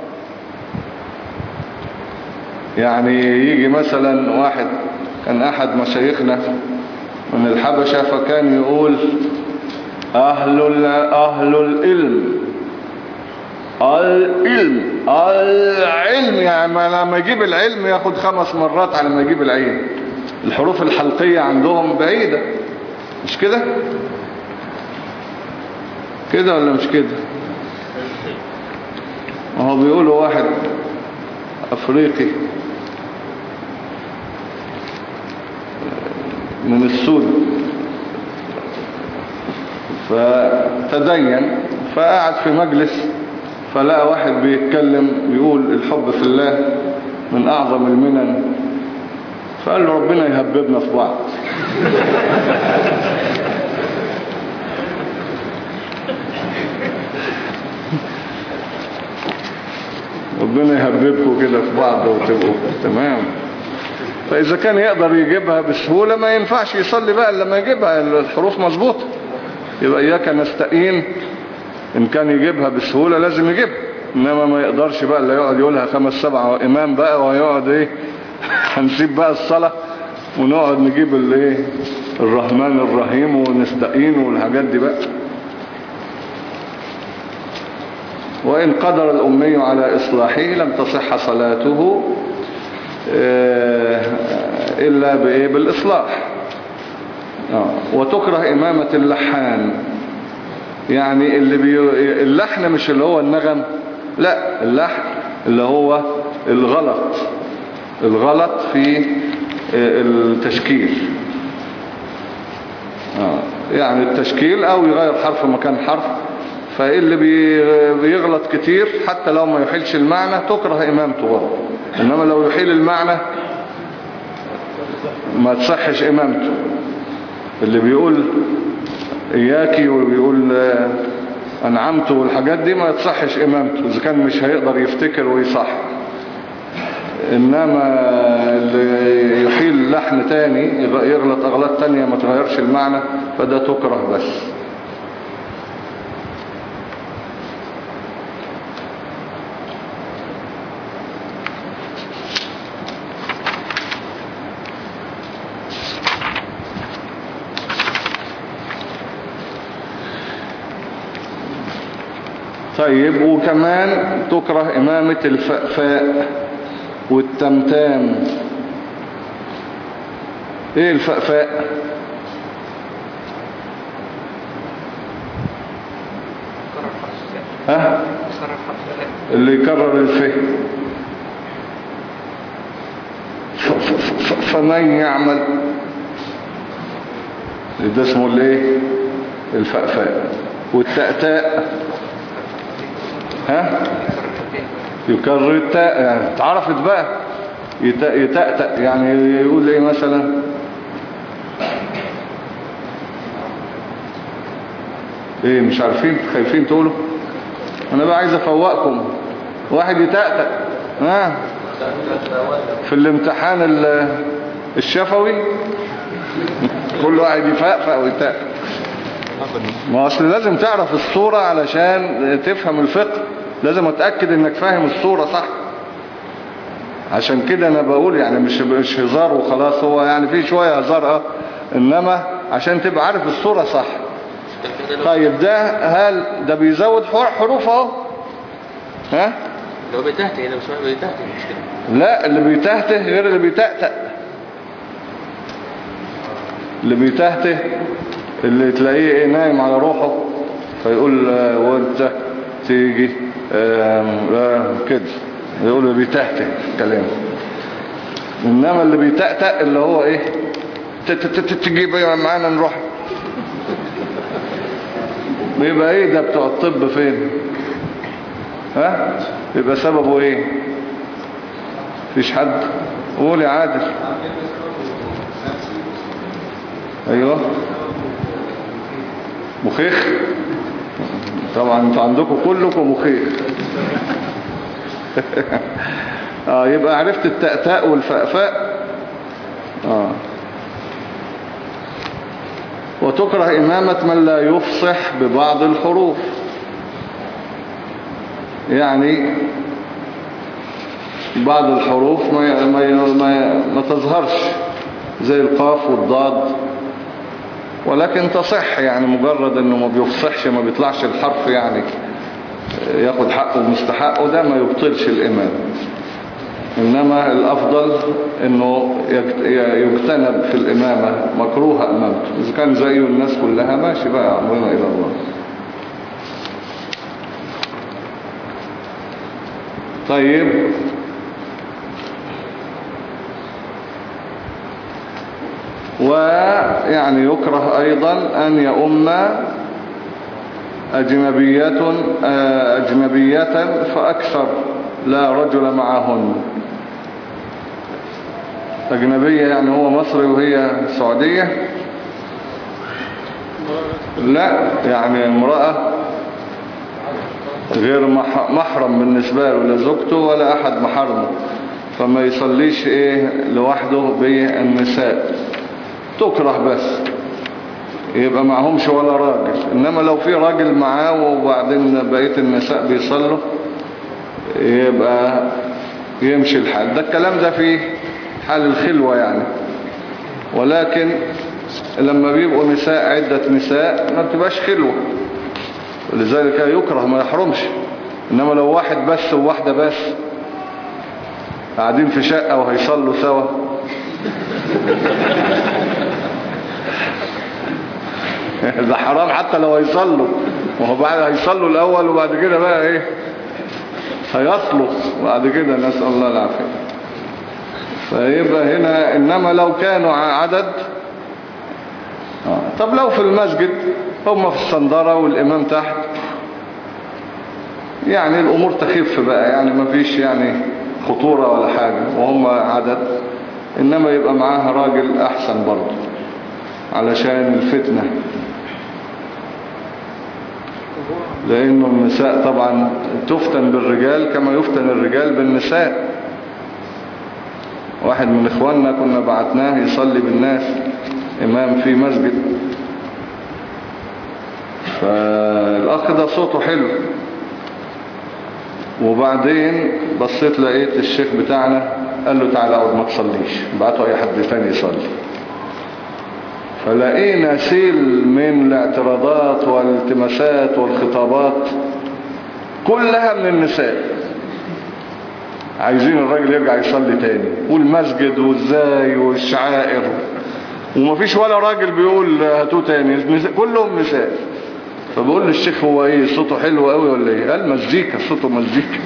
يعني يجي مثلا واحد كان أحد مشايخنا من الحبشة فكان يقول أهل أهل العلم العلم العلم، يعني لما يجيب العلم ياخد خمس مرات على ما يجيب العين. الحروف الحلقية عندهم بعيدة، مش كده كده ولا مش كده؟ وهو بيقولوا واحد أفريقي من السود فتدين، فقعد في مجلس فلقى واحد بيتكلم بيقول الحب في الله من أعظم المنن، فقال له ربنا يهببنا في بعض. ربنا يهببكم كده في بعض وتبقوا تمام. فإذا كان يقدر يجيبها بسهولة ما ينفعش يصلي بقى لما يجيبها الحروف مظبوطة. يبقى إياك نستعين، إن كان يجيبها بسهولة لازم يجيبها، إنما ما يقدرش بقى اللي يقعد يقولها خمس سبعة إمام بقى ويقعد إيه هنسيب بقى الصلاة ونقعد نجيب الإيه الرحمن الرحيم ونستعين والحاجات دي بقى. وإن قدر الأمي على إصلاحه لم تصح صلاته إلا بإيه بالإصلاح. وتكره إمامة اللحان، يعني اللي بي... اللحن مش اللي هو النغم، لا اللحن اللي هو الغلط الغلط في التشكيل. يعني التشكيل أو يغير حرف مكان حرف. فاللي بيغلط كتير حتى لو ما يحيلش المعنى تكره إمامته برضه، إنما لو يحيل المعنى ما تصحش إمامته. اللي بيقول إياكي وبيقول أنعمت والحاجات دي ما تصحش إمامته إذا كان مش هيقدر يفتكر ويصح. إنما اللي يحيل لحن تاني يغلط أغلاط تانية ما تغيرش المعنى فده تكره بس. طيب وكمان تكره إمامة الفأفاء والتمتام. ايه الفأفاء؟ ها؟ اللي يكرر الفه. فمن يعمل ده اسمه الايه الفأفاء. والتأتاء ها يكرر التاء، يعني اتعرفت بقى يتأتأ، يعني يقول ايه مثلا ايه مش عارفين خايفين تقولوا؟ انا بقى عايز افوقكم. واحد يتأتأ ها في الامتحان الشفوي كل واحد يفأفأ ويتأتأ. ما اصل لازم تعرف الصورة علشان تفهم الفقه، لازم اتأكد انك فاهم الصورة صح. عشان كده انا بقول يعني مش مش هزار وخلاص، هو يعني في شوية هزار اه انما عشان تبقى عارف الصورة صح. طيب ده هل ده بيزود حروف اهو ها؟ لو بيتهته هنا مش بيتهته مشكلة. لا اللي بيتهته غير اللي بيتأتأ. اللي بيتهته اللي تلاقيه ايه نايم على روحه فيقول آه وانت تيجي آه آه كده يقول بيتهته كلام. انما اللي بيتأتأ اللي هو ايه تجيب معانا نروح بيبقى ايه ده بتوع الطب فين؟ ها؟ بيبقى سببه ايه؟ مفيش حد؟ قول يا عادل. ايوه مخيخ. طبعا انتوا عندكم كلكم مخيخ. اه يبقى عرفت التأتاء والفأفاء. اه وتكره إمامة من لا يفصح ببعض الحروف، يعني بعض الحروف ما, ما, ما, ما تظهرش زي القاف والضاد، ولكن تصح، يعني مجرد انه ما بيفصحش ما بيطلعش الحرف يعني ياخد حقه ومستحقه، ده ما يبطلش الإمام. إنما الأفضل أنه يجتنب في الإمامة مكروه أمامته، إذا كان زيه الناس كلها ماشي بقى، أمرنا إلى الله. طيب ويعني يكره أيضا أن يؤم أجنبية أجنبية فأكثر لا رجل معهن. أجنبية يعني هو مصري وهي سعودية؟ لا، يعني امرأة غير محرم بالنسبة له، لا زوجته ولا أحد محرمه، فما يصليش إيه لوحده بالنساء، تكره بس يبقى معهمش ولا راجل. إنما لو في راجل معاه وبعدين بقية النساء بيصلوا يبقى يمشي الحال. ده الكلام ده في حال الخلوة يعني، ولكن لما بيبقوا نساء عدة نساء ما بتبقاش خلوة، ولذلك يكره ما يحرمش. إنما لو واحد بس وواحدة بس قاعدين في شقة وهيصلوا سوا ده حرام حتى لو هيصلوا، وهو بعد هيصلوا الأول وبعد كده بقى إيه هيصلوا بعد كده، نسأل الله العافية. فيبقى هنا إنما لو كانوا عدد آه. طب لو في المسجد هم في الصندرة والإمام تحت يعني الأمور تخف بقى، يعني ما فيش يعني خطورة ولا حاجة وهم عدد، إنما يبقى معاها راجل أحسن برضه علشان الفتنة، لأنه النساء طبعا تفتن بالرجال كما يفتن الرجال بالنساء. واحد من إخواننا كنا بعتناه يصلي بالناس إمام في مسجد، فالأخ ده صوته حلو، وبعدين بصيت لقيت الشيخ بتاعنا قال له تعالى اقعد ما تصليش، بعته اي حد ثاني يصلي. فلقينا سيل من الاعتراضات والالتماسات والخطابات كلها من النساء، عايزين الراجل يرجع يصلي تاني، والمسجد وازاي والشعائر، ومفيش ولا راجل بيقول هاتوه تاني، كلهم نساء. فبقول للشيخ هو ايه صوته حلو قوي ولا ايه؟ قال مزيكا، صوته مزيكا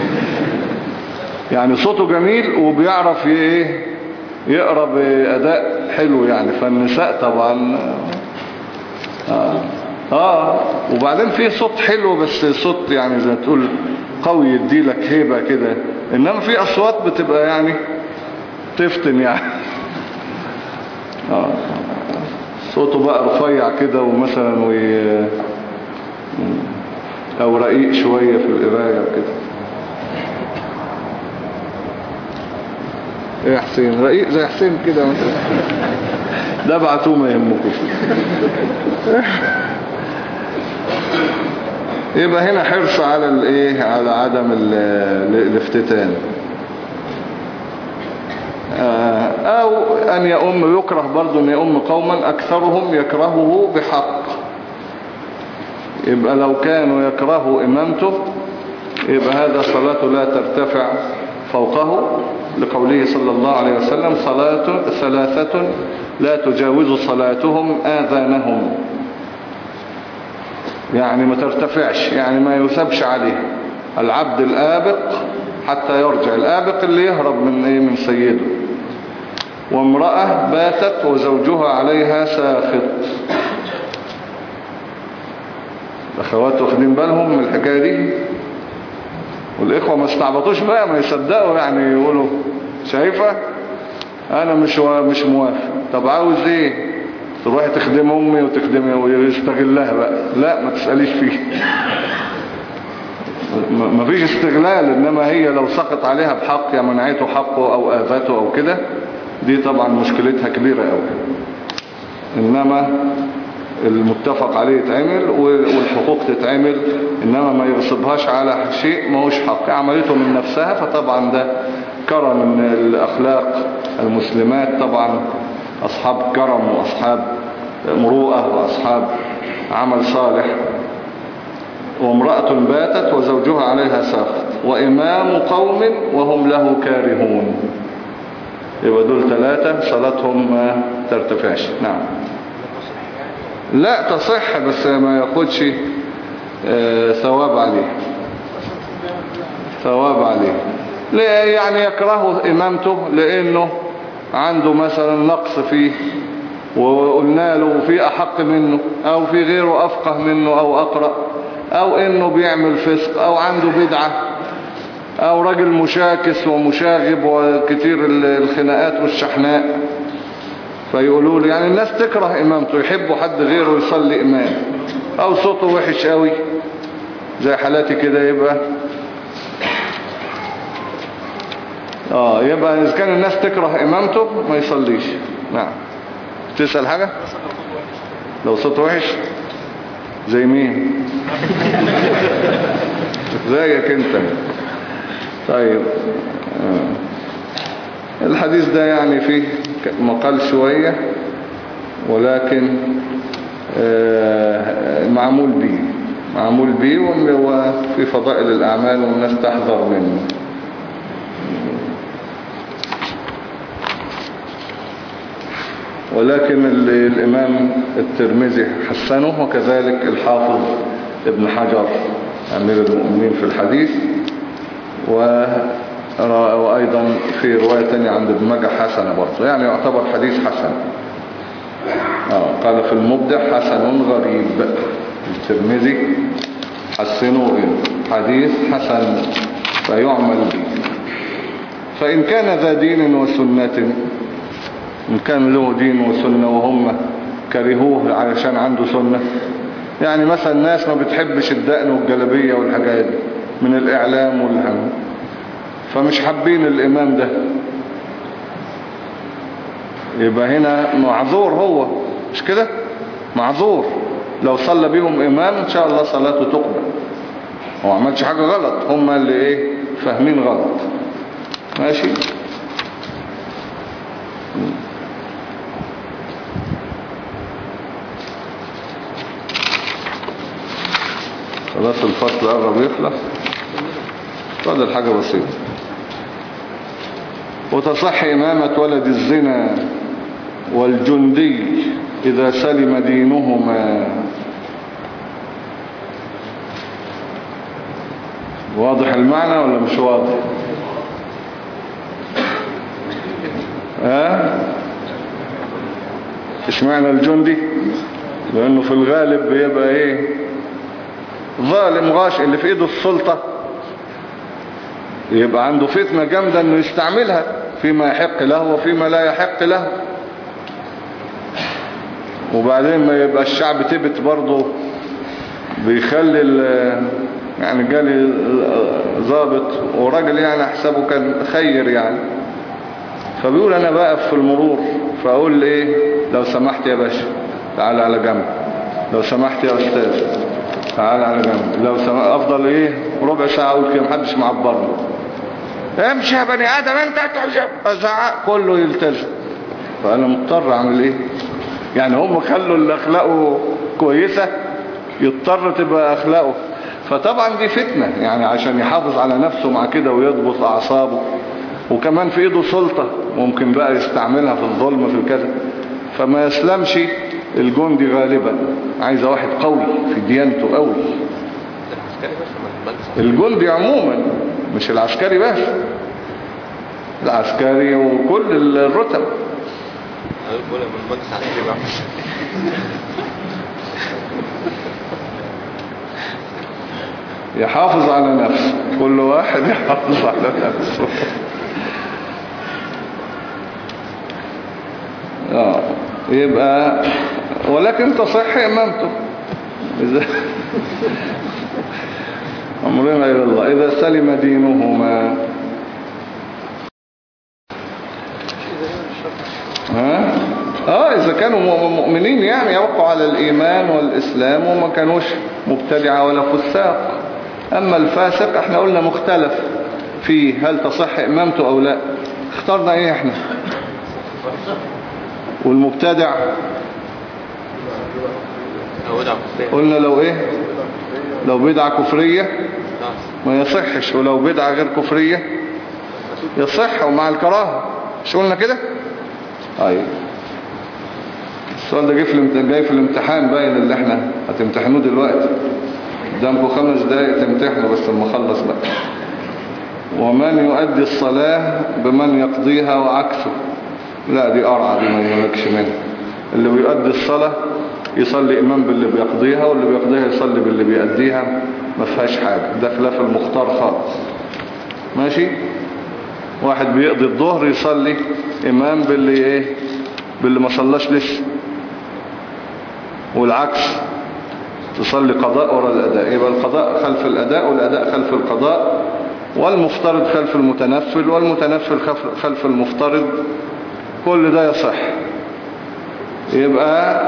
يعني صوته جميل وبيعرف ايه يقرأ بأداء حلو يعني. فالنساء طبعا آه. آه وبعدين في صوت حلو بس صوت يعني زي تقول قوي يديلك هيبة كده، إنما في أصوات بتبقى يعني تفتن يعني آه. صوته بقى رفيع كده ومثلا وي... أو رقيق شوية في القراية وكده. ايه يا حسين رقيق زي حسين كده مثلا ده بعتوه ما يهمكم. يبقى هنا حرص على الايه على عدم الافتتان. او ان يؤم، يكره برضو ان يؤم قوما اكثرهم يكرهه بحق، يبقى لو كانوا يكرهوا امامته يبقى هذا صلاته لا ترتفع فوقه، لقوله صلى الله عليه وسلم صلاة ثلاثة لا تجاوز صلاتهم آذانهم، يعني ما ترتفعش، يعني ما يسبش عليه. العبد الآبق حتى يرجع، الآبق اللي يهرب من ايه من سيده. وامرأة باتت وزوجها عليها ساخط، اخوات واخدين بالهم من الحكاية دي؟ والاخوة ما استعبطوش بقى، ما يصدقوا يعني، يقولوا شايفة انا مش مش موافق. طب عاوز ايه؟ تروحي تخدم امي وتخدمي ويستغلها بقى. لا، ما تسأليش فيه. ما فيش استغلال، انما هي لو سقط عليها بحق، يا منعته حقه او اذته او كده، دي طبعا مشكلتها كبيرة قوي. انما المتفق عليه يتعمل والحقوق تتعمل، انما ما يغصبهاش على شيء ما هوش حق، عملته من نفسها. فطبعا ده كرم من الاخلاق. المسلمات طبعا اصحاب كرم واصحاب مروءة واصحاب عمل صالح. وامرأة باتت وزوجها عليها ساخط وامام قوم وهم له كارهون. يبقى دول ثلاثة صلاتهم ما ترتفعش. نعم. لا تصح، بس ما ياخدش آه ثواب عليه، ثواب عليه. ليه؟ يعني يكرهه امامته لانه عنده مثلا نقص فيه، وقلنا له في احق منه، او في غيره افقه منه او اقرأ، او انه بيعمل فسق، او عنده بدعة، او راجل مشاكس ومشاغب وكتير الخناقات والشحناء. فيقولوا له يعني الناس تكره امامته، يحبوا حد غيره يصلي امام، او صوته وحش قوي زي حالاتي كده، يبقى اه يبقى اذا كان الناس تكره امامته ما يصليش. نعم. تسأل حاجة؟ لو صوته وحش زي مين؟ زيك انت. طيب آه. الحديث ده يعني فيه مقال شوية، ولكن آه معمول بيه معمول بيه وفي فضائل الأعمال، والناس تحذر منه. ولكن الإمام الترمذي حسنه، وكذلك الحافظ ابن حجر أمير المؤمنين في الحديث، وأيضا في رواية تانية عند ابن ماجه حسنة برضه، يعني يعتبر حديث حسن. آه قال في المبدع حسن غريب. الترمذي حسنه حديث حسن فيعمل به. فإن كان ذا دين وسنة، إن كان له دين وسنة وهم كرهوه علشان عنده سنة، يعني مثلا الناس ما بتحبش الدقن والجلبية والحاجات دي من الإعلام والهم، فمش حابين الإمام ده، يبقى هنا معذور، هو مش كده؟ معذور. لو صلى بيهم إمام إن شاء الله صلاته تقبل، هو عملش حاجة غلط، هم اللي إيه فاهمين غلط. ماشي. خلاص الفصل قرب يخلص، فاضل حاجة بسيطة. وتصح إمامة ولد الزنا والجندي إذا سلم دينهما. واضح المعنى ولا مش واضح؟ ها؟ اشمعنى الجندي؟ لأنه في الغالب بيبقى ايه؟ ظالم غاش، اللي في ايده السلطة يبقى عنده فتنة جامدة انه يستعملها فيما يحق له وفيما لا يحق له. وبعدين ما يبقى الشعب تبت برضه، بيخلي يعني جالي ضابط وراجل يعني احسبه كان خير يعني، فبيقول انا بقف في المرور فاقول ايه، لو سمحت يا باشا تعال على جنب، لو سمحت يا استاذ تعال على جنب، لو سمحت. افضل ايه ربع ساعة اقول كده محدش معبرني، امشي يا بني ادم انت ازعق، كله يلتزم. فانا مضطر اعمل ايه يعني؟ هم خلوا اللي اخلاقه كويسة يضطر تبقى اخلاقه. فطبعا دي فتنة يعني، عشان يحافظ على نفسه مع كده ويضبط اعصابه، وكمان في ايده سلطة ممكن بقى يستعملها في الظلم في الكذا، فما يسلمش الجندي غالبا. عايز واحد قوي في ديانته قوي. الجندي عموما مش العسكري بس، العسكري وكل الرتب. يحافظ على نفسه، كل واحد يحافظ على نفسه. آه. يبقى ولكن تصح إمامته إذا أمرنا إلى الله. إذا سلم دينهما ها؟ آه إذا كانوا مؤمنين يعني يوقعوا على الإيمان والإسلام وما كانوش مبتدعة ولا فساق. أما الفاسق احنا قلنا مختلف فيه هل تصح إمامته أو لا. اخترنا إيه احنا؟ والمبتدع قلنا لو إيه؟ لو بدعة كفرية ما يصحش، ولو بدعة غير كفرية يصح ومع الكراهة. مش قلنا كده؟ أيوة. السؤال ده جاي في الامتحان جاي في الامتحان باين اللي احنا هتمتحنوه دلوقتي. قدامكم خمس دقايق تمتحنوا بس لما اخلص بقى. ومن يؤدي الصلاة بمن يقضيها وعكسه. لا دي قرعة دي ما يملكش منها. اللي بيؤدي الصلاة يصلي إمام باللي بيقضيها، واللي بيقضيها يصلي باللي بيأديها، ما فيهاش حاجة. ده خلاف المختار خالص. ماشي. واحد بيقضي الظهر يصلي إمام باللي ايه باللي ما صلاش لسه، والعكس تصلي قضاء وراء الأداء. يبقى القضاء خلف الأداء والأداء خلف القضاء، والمفترض خلف المتنفل والمتنفل خلف المفترض. كل ده يصح. يبقى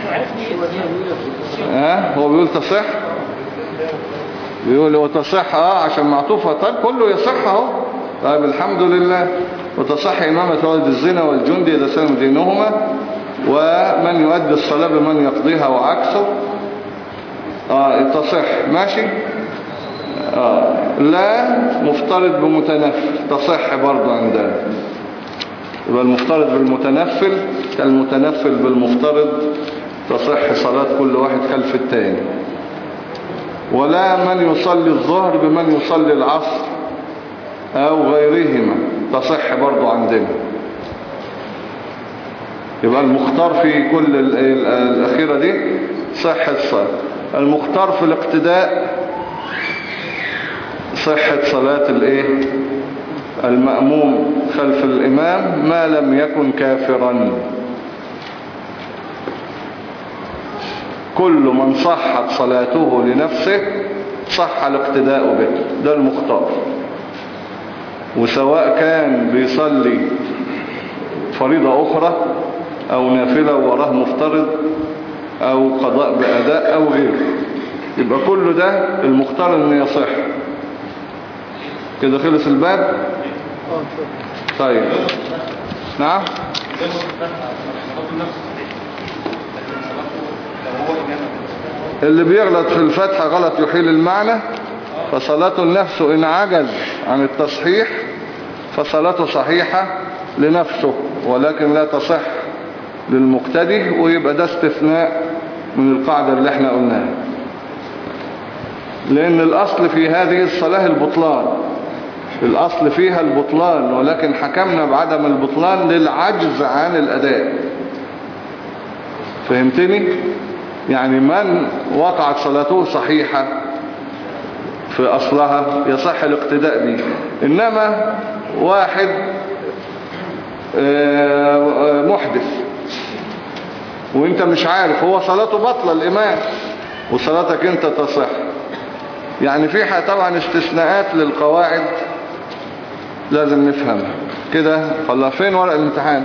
ها هو بيقول تصح، بيقول هو تصح اه عشان معطوفة. طيب كله يصح اهو. طيب الحمد لله. وتصح إمامة ولد الزنا والجندي إذا سلم دينهما، ومن يؤدي الصلاة بمن يقضيها وعكسه آه تصح. ماشي. آه لا مفترض بمتنفل تصح برضه عندنا. يبقى المفترض بالمتنفل كالمتنفل بالمفترض، تصح صلاة كل واحد خلف التاني. ولا من يصلي الظهر بمن يصلي العصر أو غيرهما، تصح برضو عندنا. يبقى المختار في كل الأخيرة دي صحة صلاة. المختار في الاقتداء صحة صلاة الايه المأموم خلف الإمام ما لم يكن كافرا. كل من صحت صلاته لنفسه صح الاقتداء به. ده المختار. وسواء كان بيصلي فريضة أخرى أو نافلة وراه مفترض أو قضاء بأداء أو غيره، يبقى كل ده المختار أن يصح. كده خلص الباب. طيب نعم. اللي بيغلط في الفتحة غلط يحيل المعنى، فصلاة النفس إن عجز عن التصحيح فصلاته صحيحة لنفسه ولكن لا تصح للمقتدي. ويبقى ده استثناء من القاعدة اللي احنا قلناها، لأن الأصل في هذه الصلاة البطلان. الأصل فيها البطلان، ولكن حكمنا بعدم البطلان للعجز عن الأداء. فهمتني؟ يعني من وقعت صلاته صحيحة في أصلها يصح الاقتداء به. إنما واحد محدث وانت مش عارف، هو صلاته بطلة الإمام وصلاتك انت تصح. يعني في طبعا استثناءات للقواعد لازم نفهمها كده. خلاص فين ورق الامتحان؟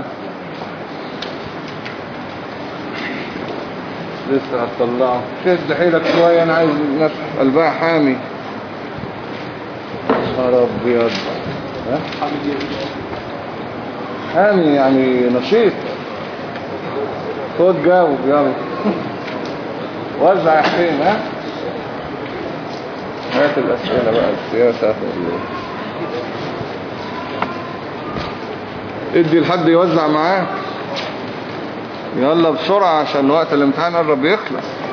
لسه هتطلعه. شد حيلك شوية، انا عايز نفس قلبها حامي. يا رب يا رب. حامي يعني نشيط. خد جاوب يلا. وزع يا حسين. ها هات الأسئلة بقى. السياسة ادي لحد يوزع معاك. يلا بسرعة عشان وقت الامتحان قرب يخلص.